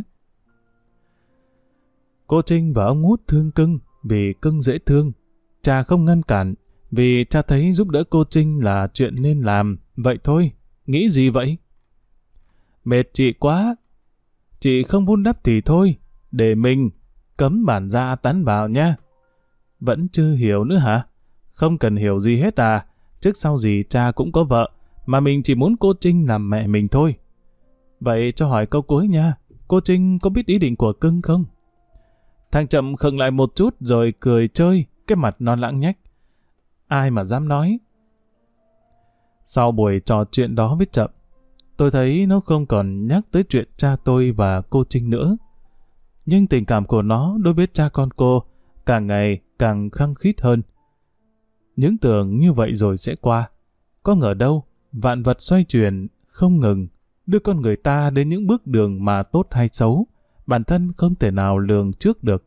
Cô Trinh và ông Út thương cưng vì cưng dễ thương. Cha không ngăn cản vì cha thấy giúp đỡ cô Trinh là chuyện nên làm. Vậy thôi, nghĩ gì vậy? Mệt chị quá. Chị không vun đắp thì thôi, để mình cấm bản ra tán vào nha. Vẫn chưa hiểu nữa hả? Không cần hiểu gì hết à? Trước sau gì cha cũng có vợ, mà mình chỉ muốn cô Trinh làm mẹ mình thôi. Vậy cho hỏi câu cuối nha, cô Trinh có biết ý định của cưng không? Thằng Chậm khựng lại một chút rồi cười chơi, cái mặt nó lãng nhách. Ai mà dám nói. Sau buổi trò chuyện đó với Chậm, tôi thấy nó không còn nhắc tới chuyện cha tôi và cô Trinh nữa. Nhưng tình cảm của nó đối với cha con cô càng ngày càng khăng khít hơn. Những tưởng như vậy rồi sẽ qua. Có ngờ đâu, vạn vật xoay chuyển, không ngừng, đưa con người ta đến những bước đường mà tốt hay xấu, bản thân không thể nào lường trước được.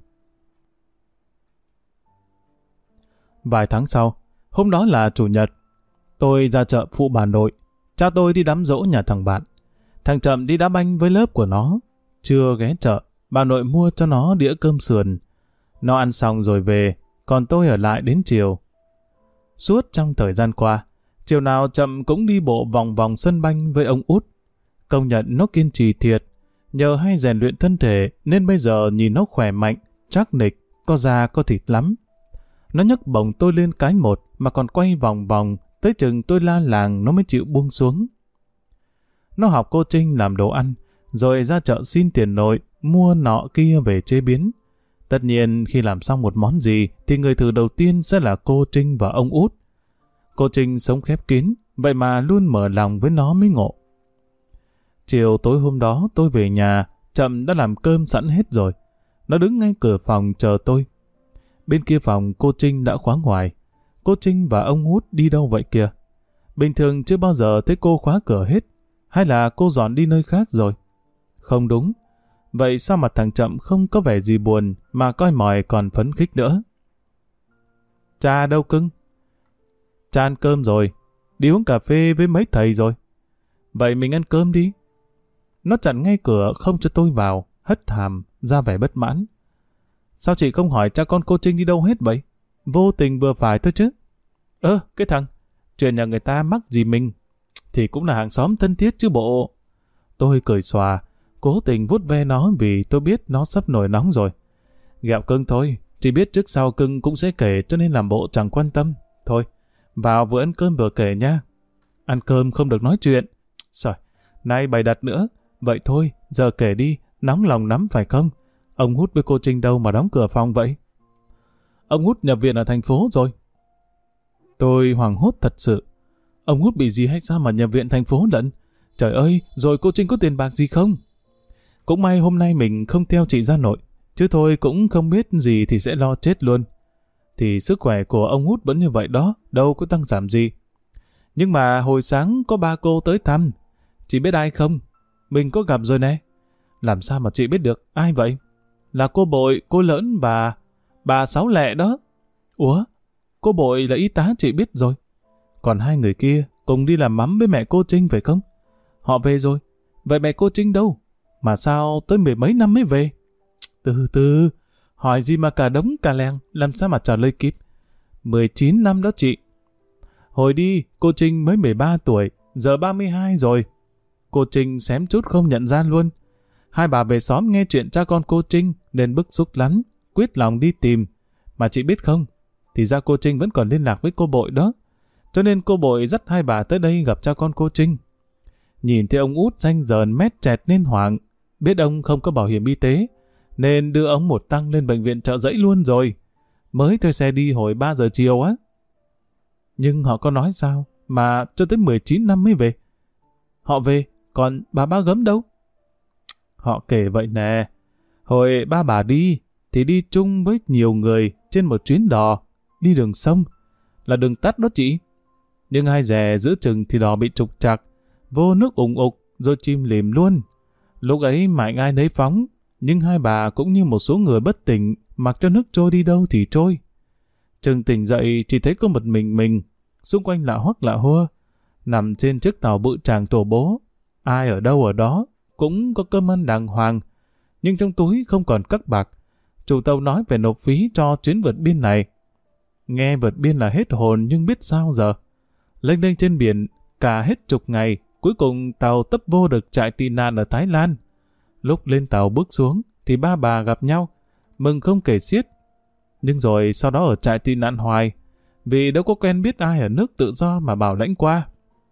Vài tháng sau, hôm đó là Chủ nhật, tôi ra chợ phụ bà nội. Cha tôi đi đám giỗ nhà thằng bạn. Thằng Chậm đi đá banh với lớp của nó. Chưa ghé chợ, bà nội mua cho nó đĩa cơm sườn. Nó ăn xong rồi về, còn tôi ở lại đến chiều. Suốt trong thời gian qua, chiều nào Chậm cũng đi bộ vòng vòng sân banh với ông Út. Công nhận nó kiên trì thiệt. Nhờ hay rèn luyện thân thể nên bây giờ nhìn nó khỏe mạnh, chắc nịch, có da có thịt lắm. Nó nhấc bổng tôi lên cái một mà còn quay vòng vòng, tới chừng tôi la làng nó mới chịu buông xuống. Nó học cô Trinh làm đồ ăn, rồi ra chợ xin tiền nội, mua nọ kia về chế biến. Tất nhiên khi làm xong một món gì thì người thử đầu tiên sẽ là cô Trinh và ông Út. Cô Trinh sống khép kín, vậy mà luôn mở lòng với nó mới ngộ. Chiều tối hôm đó tôi về nhà, Chậm đã làm cơm sẵn hết rồi. Nó đứng ngay cửa phòng chờ tôi. Bên kia phòng cô Trinh đã khóa ngoài. Cô Trinh và ông Út đi đâu vậy kìa? Bình thường chưa bao giờ thấy cô khóa cửa hết. Hay là cô dọn đi nơi khác rồi? Không đúng. Vậy sao mặt thằng Chậm không có vẻ gì buồn mà coi mòi còn phấn khích nữa? Cha đâu cưng? Cha ăn cơm rồi. Đi uống cà phê với mấy thầy rồi. Vậy mình ăn cơm đi. Nó chặn ngay cửa không cho tôi vào, hất hàm, ra vẻ bất mãn. Sao chị không hỏi cha con cô Trinh đi đâu hết vậy? Vô tình vừa phải thôi chứ. Cái thằng, chuyện nhà người ta mắc gì mình? Thì cũng là hàng xóm thân thiết chứ bộ. Tôi cười xòa, cố tình vuốt ve nó vì tôi biết nó sắp nổi nóng rồi. Ghẹo cưng thôi, chỉ biết trước sau cưng cũng sẽ kể cho nên làm bộ chẳng quan tâm. Thôi, vào vừa ăn cơm vừa kể nha. Ăn cơm không được nói chuyện. Trời, nay bày đặt nữa. Vậy thôi, giờ kể đi, nóng lòng lắm phải không? Ông Út với cô Trinh đâu mà đóng cửa phòng vậy? Ông Út nhập viện ở thành phố rồi. Tôi hoảng hốt thật sự. Ông Út bị gì hay sao mà nhập viện thành phố lận? Trời ơi, rồi cô Trinh có tiền bạc gì không? Cũng may hôm nay mình không theo chị ra nội, chứ thôi cũng không biết gì thì sẽ lo chết luôn. Thì sức khỏe của ông Út vẫn như vậy đó, đâu có tăng giảm gì. Nhưng mà hồi sáng có ba cô tới thăm. Chị biết ai không? Mình có gặp rồi nè. Làm sao mà chị biết được? Ai vậy? Là cô Bội, cô Lỡn và bà Sáu Lẹ đó. Ủa? Cô Bội là y tá chị biết rồi. Còn hai người kia cùng đi làm mắm với mẹ cô Trinh phải không? Họ về rồi. Vậy mẹ cô Trinh đâu? Mà sao tới 10 mấy năm mới về? Từ từ, hỏi gì mà cả đống cả leng, làm sao mà trả lời kịp? 19 năm đó chị. Hồi đi, cô Trinh mới 13 tuổi, giờ 32 rồi. Cô Trinh xém chút không nhận ra luôn. Hai bà về xóm nghe chuyện cha con cô Trinh nên bức xúc lắm, quyết lòng đi tìm. Mà chị biết không, thì ra cô Trinh vẫn còn liên lạc với cô Bội đó. Cho nên cô Bội dắt hai bà tới đây gặp cha con cô Trinh. Nhìn thấy ông Út ranh rờn mét chẹt nên hoảng, biết ông không có bảo hiểm y tế, nên đưa ông một tăng lên bệnh viện Chợ Giẫy luôn rồi. Mới thuê xe đi hồi 3 giờ chiều á. Nhưng họ có nói sao mà cho tới 19 năm mới về? Họ về, còn bà Gấm đâu? Họ kể vậy nè. Hồi ba bà đi, thì đi chung với nhiều người trên một chuyến đò, đi đường sông, là đường tắt đó chị. Nhưng hai dè giữa chừng thì đò bị trục trặc, vô nước ủng ục, rồi chìm lìm luôn. Lúc ấy mạnh ai nấy phóng, nhưng hai bà cũng như một số người bất tỉnh, mặc cho nước trôi đi đâu thì trôi. Chừng tỉnh dậy chỉ thấy có một mình, xung quanh lạ hoắc lạ hua, nằm trên chiếc tàu bự tràng tổ bố. Ai ở đâu ở đó, cũng có cơm ăn đàng hoàng, nhưng trong túi không còn các bạc. Chủ tàu nói phải nộp phí cho chuyến vượt biên này. Nghe vượt biên là hết hồn nhưng biết sao giờ. Lênh đênh trên biển, cả hết chục ngày, cuối cùng tàu tấp vô được trại tị nạn ở Thái Lan. Lúc lên tàu bước xuống, thì ba bà gặp nhau, mừng không kể xiết. Nhưng rồi sau đó ở trại tị nạn hoài, vì đâu có quen biết ai ở nước tự do mà bảo lãnh qua.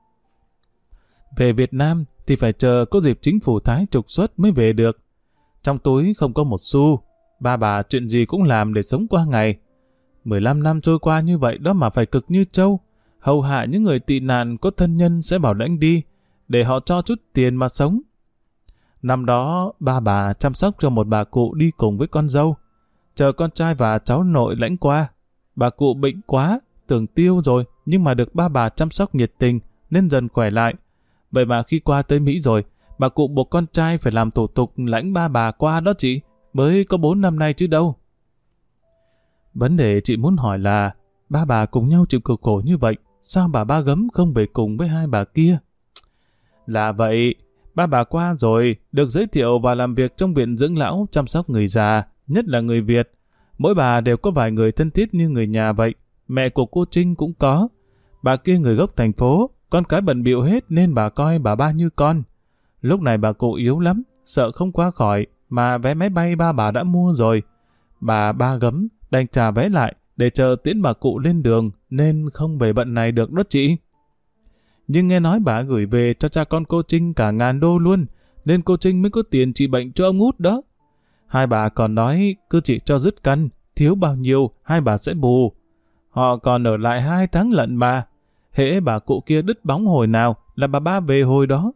Về Việt Nam thì phải chờ có dịp chính phủ Thái trục xuất mới về được. Trong túi không có một xu, ba bà chuyện gì cũng làm để sống qua ngày. 15 năm trôi qua như vậy đó mà phải cực như trâu, hầu hạ những người tị nạn có thân nhân sẽ bảo lãnh đi, để họ cho chút tiền mà sống. Năm đó, ba bà chăm sóc cho một bà cụ đi cùng với con dâu, chờ con trai và cháu nội lãnh qua. Bà cụ bệnh quá, tưởng tiêu rồi, nhưng mà được ba bà chăm sóc nhiệt tình, nên dần khỏe lại. Vậy mà khi qua tới Mỹ rồi, bà cụ buộc con trai phải làm thủ tục lãnh ba bà qua đó chị, mới có 4 năm nay chứ đâu. Vấn đề chị muốn hỏi là, ba bà cùng nhau chịu cực khổ như vậy, sao bà Ba Gấm không về cùng với hai bà kia? Là vậy, ba bà qua rồi, được giới thiệu và làm việc trong viện dưỡng lão chăm sóc người già, nhất là người Việt. Mỗi bà đều có vài người thân thiết như người nhà vậy. Mẹ của cô Trinh cũng có. Bà kia người gốc thành phố, con cái bận bịu hết nên bà coi bà Ba như con. Lúc này bà cụ yếu lắm, sợ không qua khỏi, mà vé máy bay ba bà đã mua rồi. Bà Ba Gấm đành trả vé lại để chờ tiễn bà cụ lên đường, nên không về bận này được đó chị. Nhưng nghe nói bà gửi về cho cha con cô Trinh cả $1000 luôn, nên cô Trinh mới có tiền trị bệnh cho ông Út đó. Hai bà còn nói cứ chị cho dứt căn, thiếu bao nhiêu hai bà sẽ bù. Họ còn ở lại 2 tháng lận mà. Hễ bà cụ kia đứt bóng hồi nào là bà Ba về hồi đó.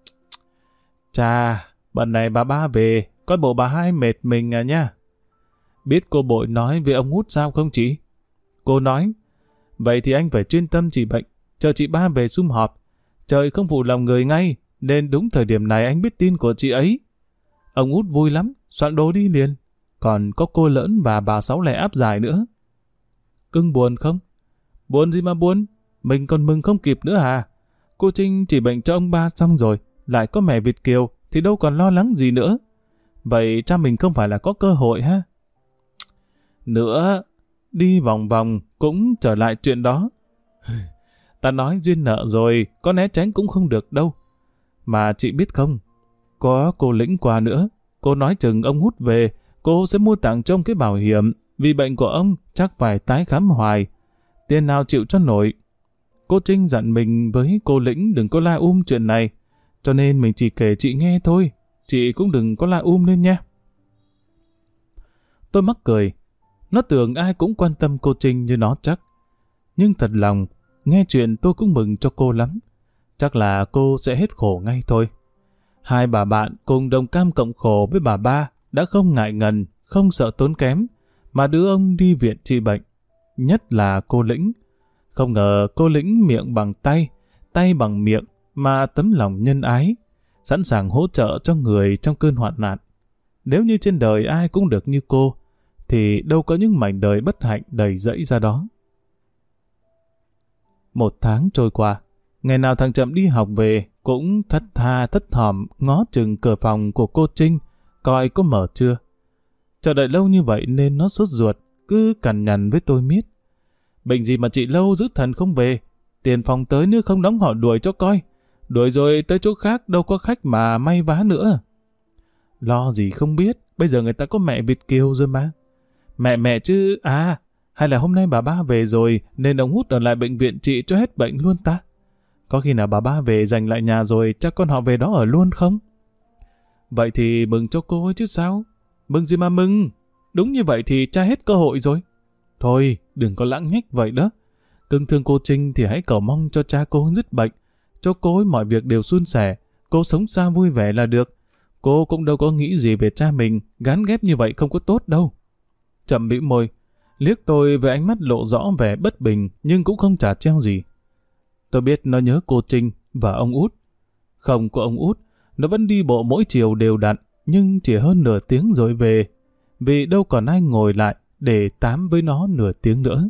Chà, bận này bà Ba về, coi bộ bà hai mệt mình à nha. Biết cô Bội nói về ông Út sao không chị? Cô nói, vậy thì anh phải chuyên tâm trị bệnh, chờ chị Ba về sum họp. Trời không phụ lòng người ngay, nên đúng thời điểm này anh biết tin của chị ấy. Ông Út vui lắm, soạn đồ đi liền. Còn có cô Lỡn và bà Sáu Lẻ áp giải nữa. Cưng buồn không? Buồn gì mà buồn, mình còn mừng không kịp nữa à? Cô Trinh chỉ bệnh cho ông Ba xong rồi, lại có mẹ Việt kiều thì đâu còn lo lắng gì nữa. Vậy cha mình không phải là có cơ hội ha? Nữa, đi vòng vòng cũng trở lại chuyện đó. Ta nói duyên nợ rồi, có né tránh cũng không được đâu. Mà chị biết không, có cô Lĩnh qua nữa, cô nói chừng ông Út về, cô sẽ mua tặng cho ông cái bảo hiểm, vì bệnh của ông chắc phải tái khám hoài. Tiền nào chịu cho nổi. Cô Trinh dặn mình với cô Lĩnh đừng có la chuyện này, cho nên mình chỉ kể chị nghe thôi, chị cũng đừng có la lên nha. Tôi mắc cười, nó tưởng ai cũng quan tâm cô Trinh như nó chắc. Nhưng thật lòng, nghe chuyện tôi cũng mừng cho cô lắm. Chắc là cô sẽ hết khổ ngay thôi. Hai bà bạn cùng đồng cam cộng khổ với bà Ba đã không ngại ngần, không sợ tốn kém, mà đưa ông đi viện trị bệnh. Nhất là cô Lĩnh. Không ngờ cô Lĩnh miệng bằng tay, tay bằng miệng, mà tấm lòng nhân ái, sẵn sàng hỗ trợ cho người trong cơn hoạn nạn. Nếu như trên đời ai cũng được như cô, thì đâu có những mảnh đời bất hạnh đầy rẫy ra đó. 1 tháng trôi qua, ngày nào thằng Chậm đi học về cũng thất tha thất thỏm ngó chừng cửa phòng của cô Trinh, coi có mở chưa. Chờ đợi lâu như vậy nên nó sốt ruột, cứ cằn nhằn với tôi miết. Bệnh gì mà chị Lâu giữ thần không về, tiền phòng tới nữa không đóng họ đuổi cho coi. Đuổi rồi tới chỗ khác đâu có khách mà may vá nữa. Lo gì không biết, bây giờ người ta có mẹ Việt kiều rồi mà. Mẹ chứ, à, hay là hôm nay bà Ba về rồi nên ông Út ở lại bệnh viện trị cho hết bệnh luôn ta? Có khi nào bà Ba về giành lại nhà rồi chắc con họ về đó ở luôn không? Vậy thì mừng cho cô ấy chứ sao? Mừng gì mà mừng? Đúng như vậy thì cha hết cơ hội rồi. Thôi, đừng có lãng nhách vậy đó. Cưng thương cô Trinh thì hãy cầu mong cho cha cô dứt bệnh, cho cô ấy mọi việc đều suôn sẻ, cô sống sao vui vẻ là được. Cô cũng đâu có nghĩ gì về cha mình, gán ghép như vậy không có tốt đâu. Chậm bĩu môi, liếc tôi với ánh mắt lộ rõ vẻ bất bình nhưng cũng không trả treo gì. Tôi biết nó nhớ cô Trinh và ông Út. Không có ông út, nó vẫn đi bộ mỗi chiều đều đặn, nhưng chỉ hơn nửa tiếng rồi về, vì đâu còn ai ngồi lại để tám với nó nửa tiếng nữa.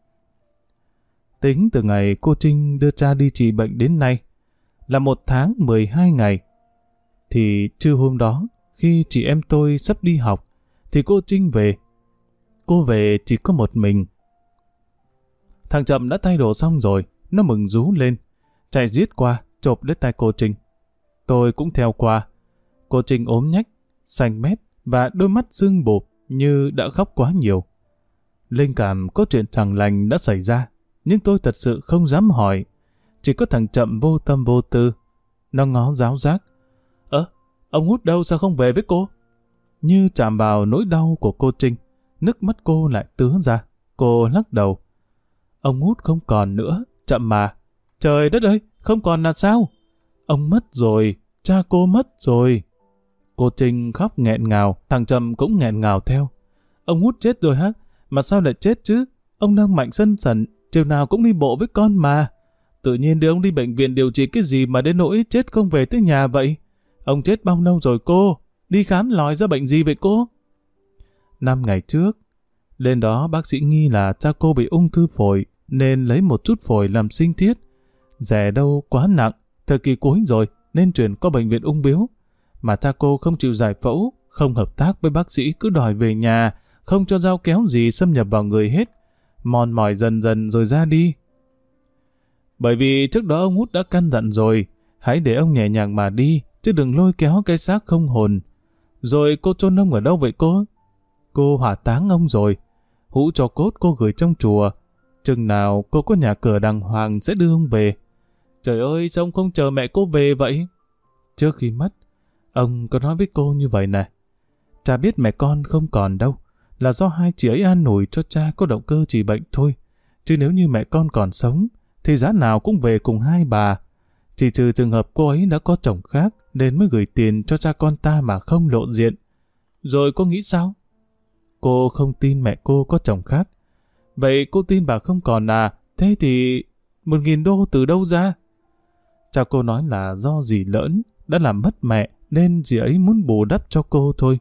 Tính từ ngày cô Trinh đưa cha đi trị bệnh đến nay, là 1 tháng 12 ngày. Thì trưa hôm đó, khi chị em tôi sắp đi học, thì cô Trinh về. Cô về chỉ có một mình. Thằng Chậm đã thay đồ xong rồi, nó mừng rú lên, chạy giết qua, chộp lấy tay cô Trinh. Tôi cũng theo qua. Cô Trinh ốm nhách, xanh mét và đôi mắt sưng bụp như đã khóc quá nhiều. Linh cảm có chuyện chẳng lành đã xảy ra, nhưng tôi thật sự không dám hỏi. Chỉ có thằng Chậm vô tâm vô tư. Nó ngó giáo giác. Ông Út đâu, sao không về với cô? Như chạm vào nỗi đau của cô Trinh, nước mắt cô lại tứa ra. Cô lắc đầu. Ông Út không còn nữa, Chậm mà. Trời đất ơi, không còn là sao? Ông mất rồi, cha cô mất rồi. Cô Trinh khóc nghẹn ngào, thằng Chậm cũng nghẹn ngào theo. Ông Út chết rồi hả? Mà sao lại chết chứ? Ông đang mạnh sân sẩn, chiều nào cũng đi bộ với con mà. Tự nhiên đưa ông đi bệnh viện điều trị cái gì mà đến nỗi chết không về tới nhà vậy? Ông chết bao lâu rồi cô? Đi khám lòi ra bệnh gì vậy cô? 5 ngày trước. Lên đó bác sĩ nghi là cha cô bị ung thư phổi, nên lấy một chút phổi làm sinh thiết. Rẻ đâu quá nặng, thời kỳ cuối rồi nên chuyển qua bệnh viện ung bướu. Mà cha cô không chịu giải phẫu, không hợp tác với bác sĩ, cứ đòi về nhà, không cho dao kéo gì xâm nhập vào người hết. Mòn mỏi dần dần rồi ra đi. Bởi vì trước đó ông Út đã căn dặn rồi, hãy để ông nhẹ nhàng mà đi, chứ đừng lôi kéo cái xác không hồn. Rồi cô chôn ông ở đâu vậy cô? Cô hỏa táng ông rồi. Hũ cho cốt cô gửi trong chùa. Chừng nào cô có nhà cửa đàng hoàng sẽ đưa ông về. Trời ơi, sao ông không chờ mẹ cô về vậy? Trước khi mất, ông có nói với cô như vậy nè. Cha biết mẹ con không còn đâu, là do hai chị ấy an ủi cho cha có động cơ trị bệnh thôi. Chứ nếu như mẹ con còn sống, thì giá nào cũng về cùng hai bà. Chỉ trừ trường hợp cô ấy đã có chồng khác, nên mới gửi tiền cho cha con ta mà không lộ diện. Rồi cô nghĩ sao? Cô không tin mẹ cô có chồng khác. Vậy cô tin bà không còn à? Thế thì 1.000 đô từ đâu ra? Cha cô nói là do dì lỡn đã làm mất mẹ, nên dì ấy muốn bù đắp cho cô thôi.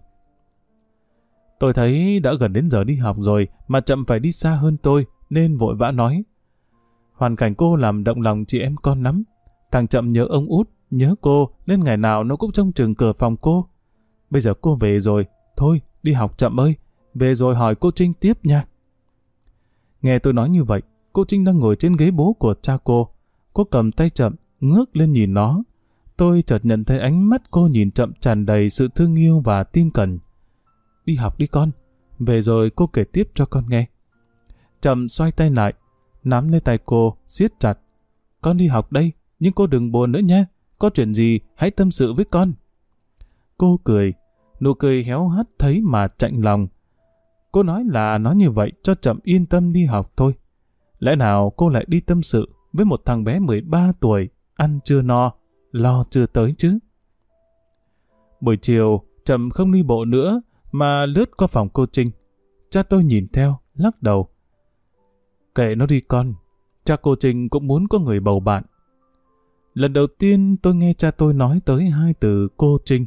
Tôi thấy đã gần đến giờ đi học rồi mà Chậm phải đi xa hơn tôi, nên vội vã nói. Hoàn cảnh cô làm động lòng chị em con lắm. Thằng Chậm nhớ ông Út, nhớ cô, nên ngày nào nó cũng trông chừng cửa phòng cô. Bây giờ cô về rồi, thôi đi học Chậm ơi, về rồi hỏi cô Trinh tiếp nha. Nghe tôi nói như vậy, cô Trinh đang ngồi trên ghế bố của cha cô. Cô cầm tay Chậm, ngước lên nhìn nó. Tôi chợt nhận thấy ánh mắt cô nhìn Chậm tràn đầy sự thương yêu và tin cẩn. Đi học đi con, về rồi cô kể tiếp cho con nghe. Chậm xoay tay lại, nắm lấy tay cô, siết chặt. Con đi học đây, nhưng cô đừng buồn nữa nha. Có chuyện gì hãy tâm sự với con. Cô cười, nụ cười héo hắt thấy mà chạnh lòng. Cô nói là nói như vậy cho Chậm yên tâm đi học thôi. Lẽ nào cô lại đi tâm sự với một thằng bé 13 tuổi, ăn chưa no, lo chưa tới chứ? Buổi chiều, Chậm không đi bộ nữa, mà lướt qua phòng cô Trinh. Cha tôi nhìn theo, lắc đầu. Kệ nó đi con, cha cô Trinh cũng muốn có người bầu bạn. Lần đầu tiên tôi nghe cha tôi nói tới hai từ cô Trinh.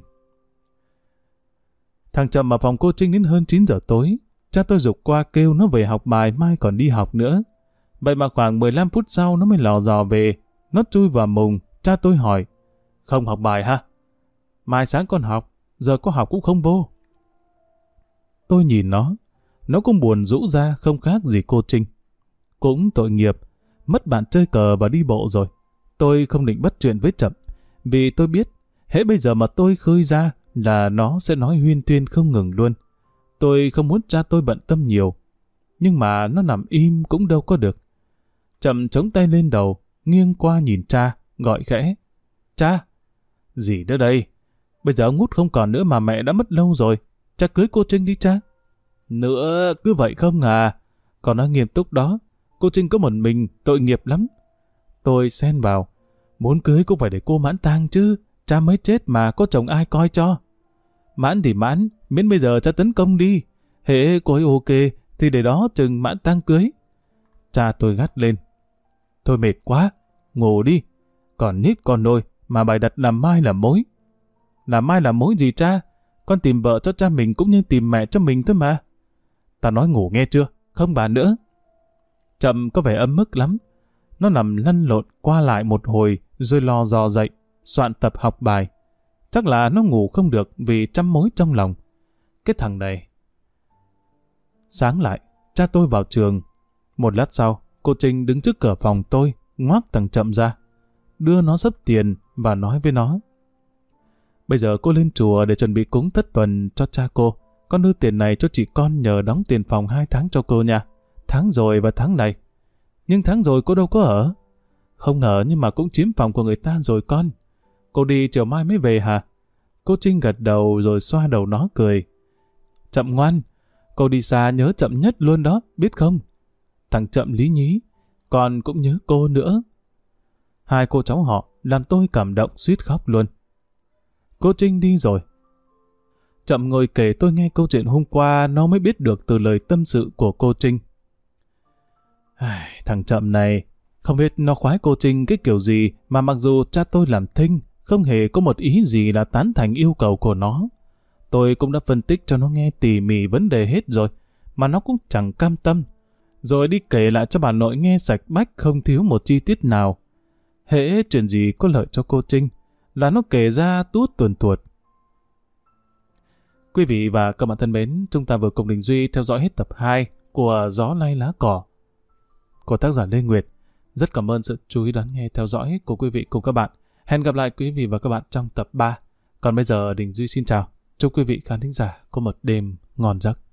Thằng Chậm vào phòng cô Trinh đến hơn 9 giờ tối. Cha tôi giục qua kêu nó về học bài, mai còn đi học nữa. Vậy mà khoảng 15 phút sau nó mới lò dò về. Nó chui vào mùng, cha tôi hỏi. Không học bài hả? Mai sáng con học, giờ có học cũng không vô. Tôi nhìn nó cũng buồn rũ ra không khác gì cô Trinh. Cũng tội nghiệp, mất bạn chơi cờ và đi bộ rồi. Tôi không định bắt chuyện với Chậm, vì tôi biết, hễ bây giờ mà tôi khơi ra là nó sẽ nói huyên thuyên không ngừng luôn. Tôi không muốn cha tôi bận tâm nhiều, nhưng mà nó nằm im cũng đâu có được. Chậm chống tay lên đầu, nghiêng qua nhìn cha, gọi khẽ. Cha! Gì nữa đây? Bây giờ ông Út không còn nữa mà mẹ đã mất lâu rồi. Cha cưới cô Trinh đi cha. Nữa, cứ vậy không à? Còn nói nghiêm túc đó, cô Trinh có một mình, tội nghiệp lắm. Tôi xen vào. Muốn cưới cũng phải để cô mãn tang chứ. Cha mới chết mà có chồng ai coi cho. Mãn thì mãn, miễn bây giờ cha tấn công đi. Hễ cô ấy ok, thì để đó chừng mãn tang cưới. Cha tôi gắt lên. Thôi mệt quá, ngủ đi. Còn nít con nôi, mà bài đặt làm mai làm mối. Làm mai làm mối gì cha? Con tìm vợ cho cha mình cũng như tìm mẹ cho mình thôi mà. Ta nói ngủ nghe chưa? Không bàn nữa. Chậm có vẻ ấm mức lắm. Nó nằm lăn lộn qua lại một hồi rồi lò dò dậy, soạn tập học bài. Chắc là nó ngủ không được vì trăm mối trong lòng. Cái thằng này. Sáng lại, cha tôi vào trường. Một lát sau, cô Trinh đứng trước cửa phòng tôi, ngoác thằng Chậm ra, đưa nó xấp tiền và nói với nó. Bây giờ cô lên chùa để chuẩn bị cúng thất tuần cho cha cô. Con đưa tiền này cho chị con nhờ đóng tiền phòng 2 tháng cho cô nha. Tháng rồi và tháng này. Nhưng tháng rồi cô đâu có ở. Không ở nhưng mà cũng chiếm phòng của người ta rồi con. Cô đi chiều mai mới về hả? Cô Trinh gật đầu rồi xoa đầu nó cười. Chậm ngoan, cô đi xa nhớ Chậm nhất luôn đó, biết không? Thằng Chậm lý nhí, con cũng nhớ cô nữa. Hai cô cháu họ làm tôi cảm động suýt khóc luôn. Cô Trinh đi rồi. Chậm ngồi kể tôi nghe câu chuyện hôm qua, nó mới biết được từ lời tâm sự của cô Trinh. Thằng Chậm này, không biết nó khoái cô Trinh cái kiểu gì mà mặc dù cha tôi làm thinh, không hề có một ý gì là tán thành yêu cầu của nó. Tôi cũng đã phân tích cho nó nghe tỉ mỉ vấn đề hết rồi, mà nó cũng chẳng cam tâm. Rồi đi kể lại cho bà nội nghe sạch bách không thiếu một chi tiết nào. Hễ chuyện gì có lợi cho cô Trinh là nó kể ra tuốt tuồn tuột. Quý vị và các bạn thân mến, chúng ta vừa cùng Đình Duy theo dõi hết tập 2 của Gió Lay Lá Cỏ của tác giả Lê Nguyệt. Rất cảm ơn sự chú ý đón nghe theo dõi của quý vị cùng các bạn. Hẹn gặp lại quý vị và các bạn trong tập 3. Còn bây giờ Đình Duy xin chào. Chúc quý vị khán thính giả có một đêm ngon giấc.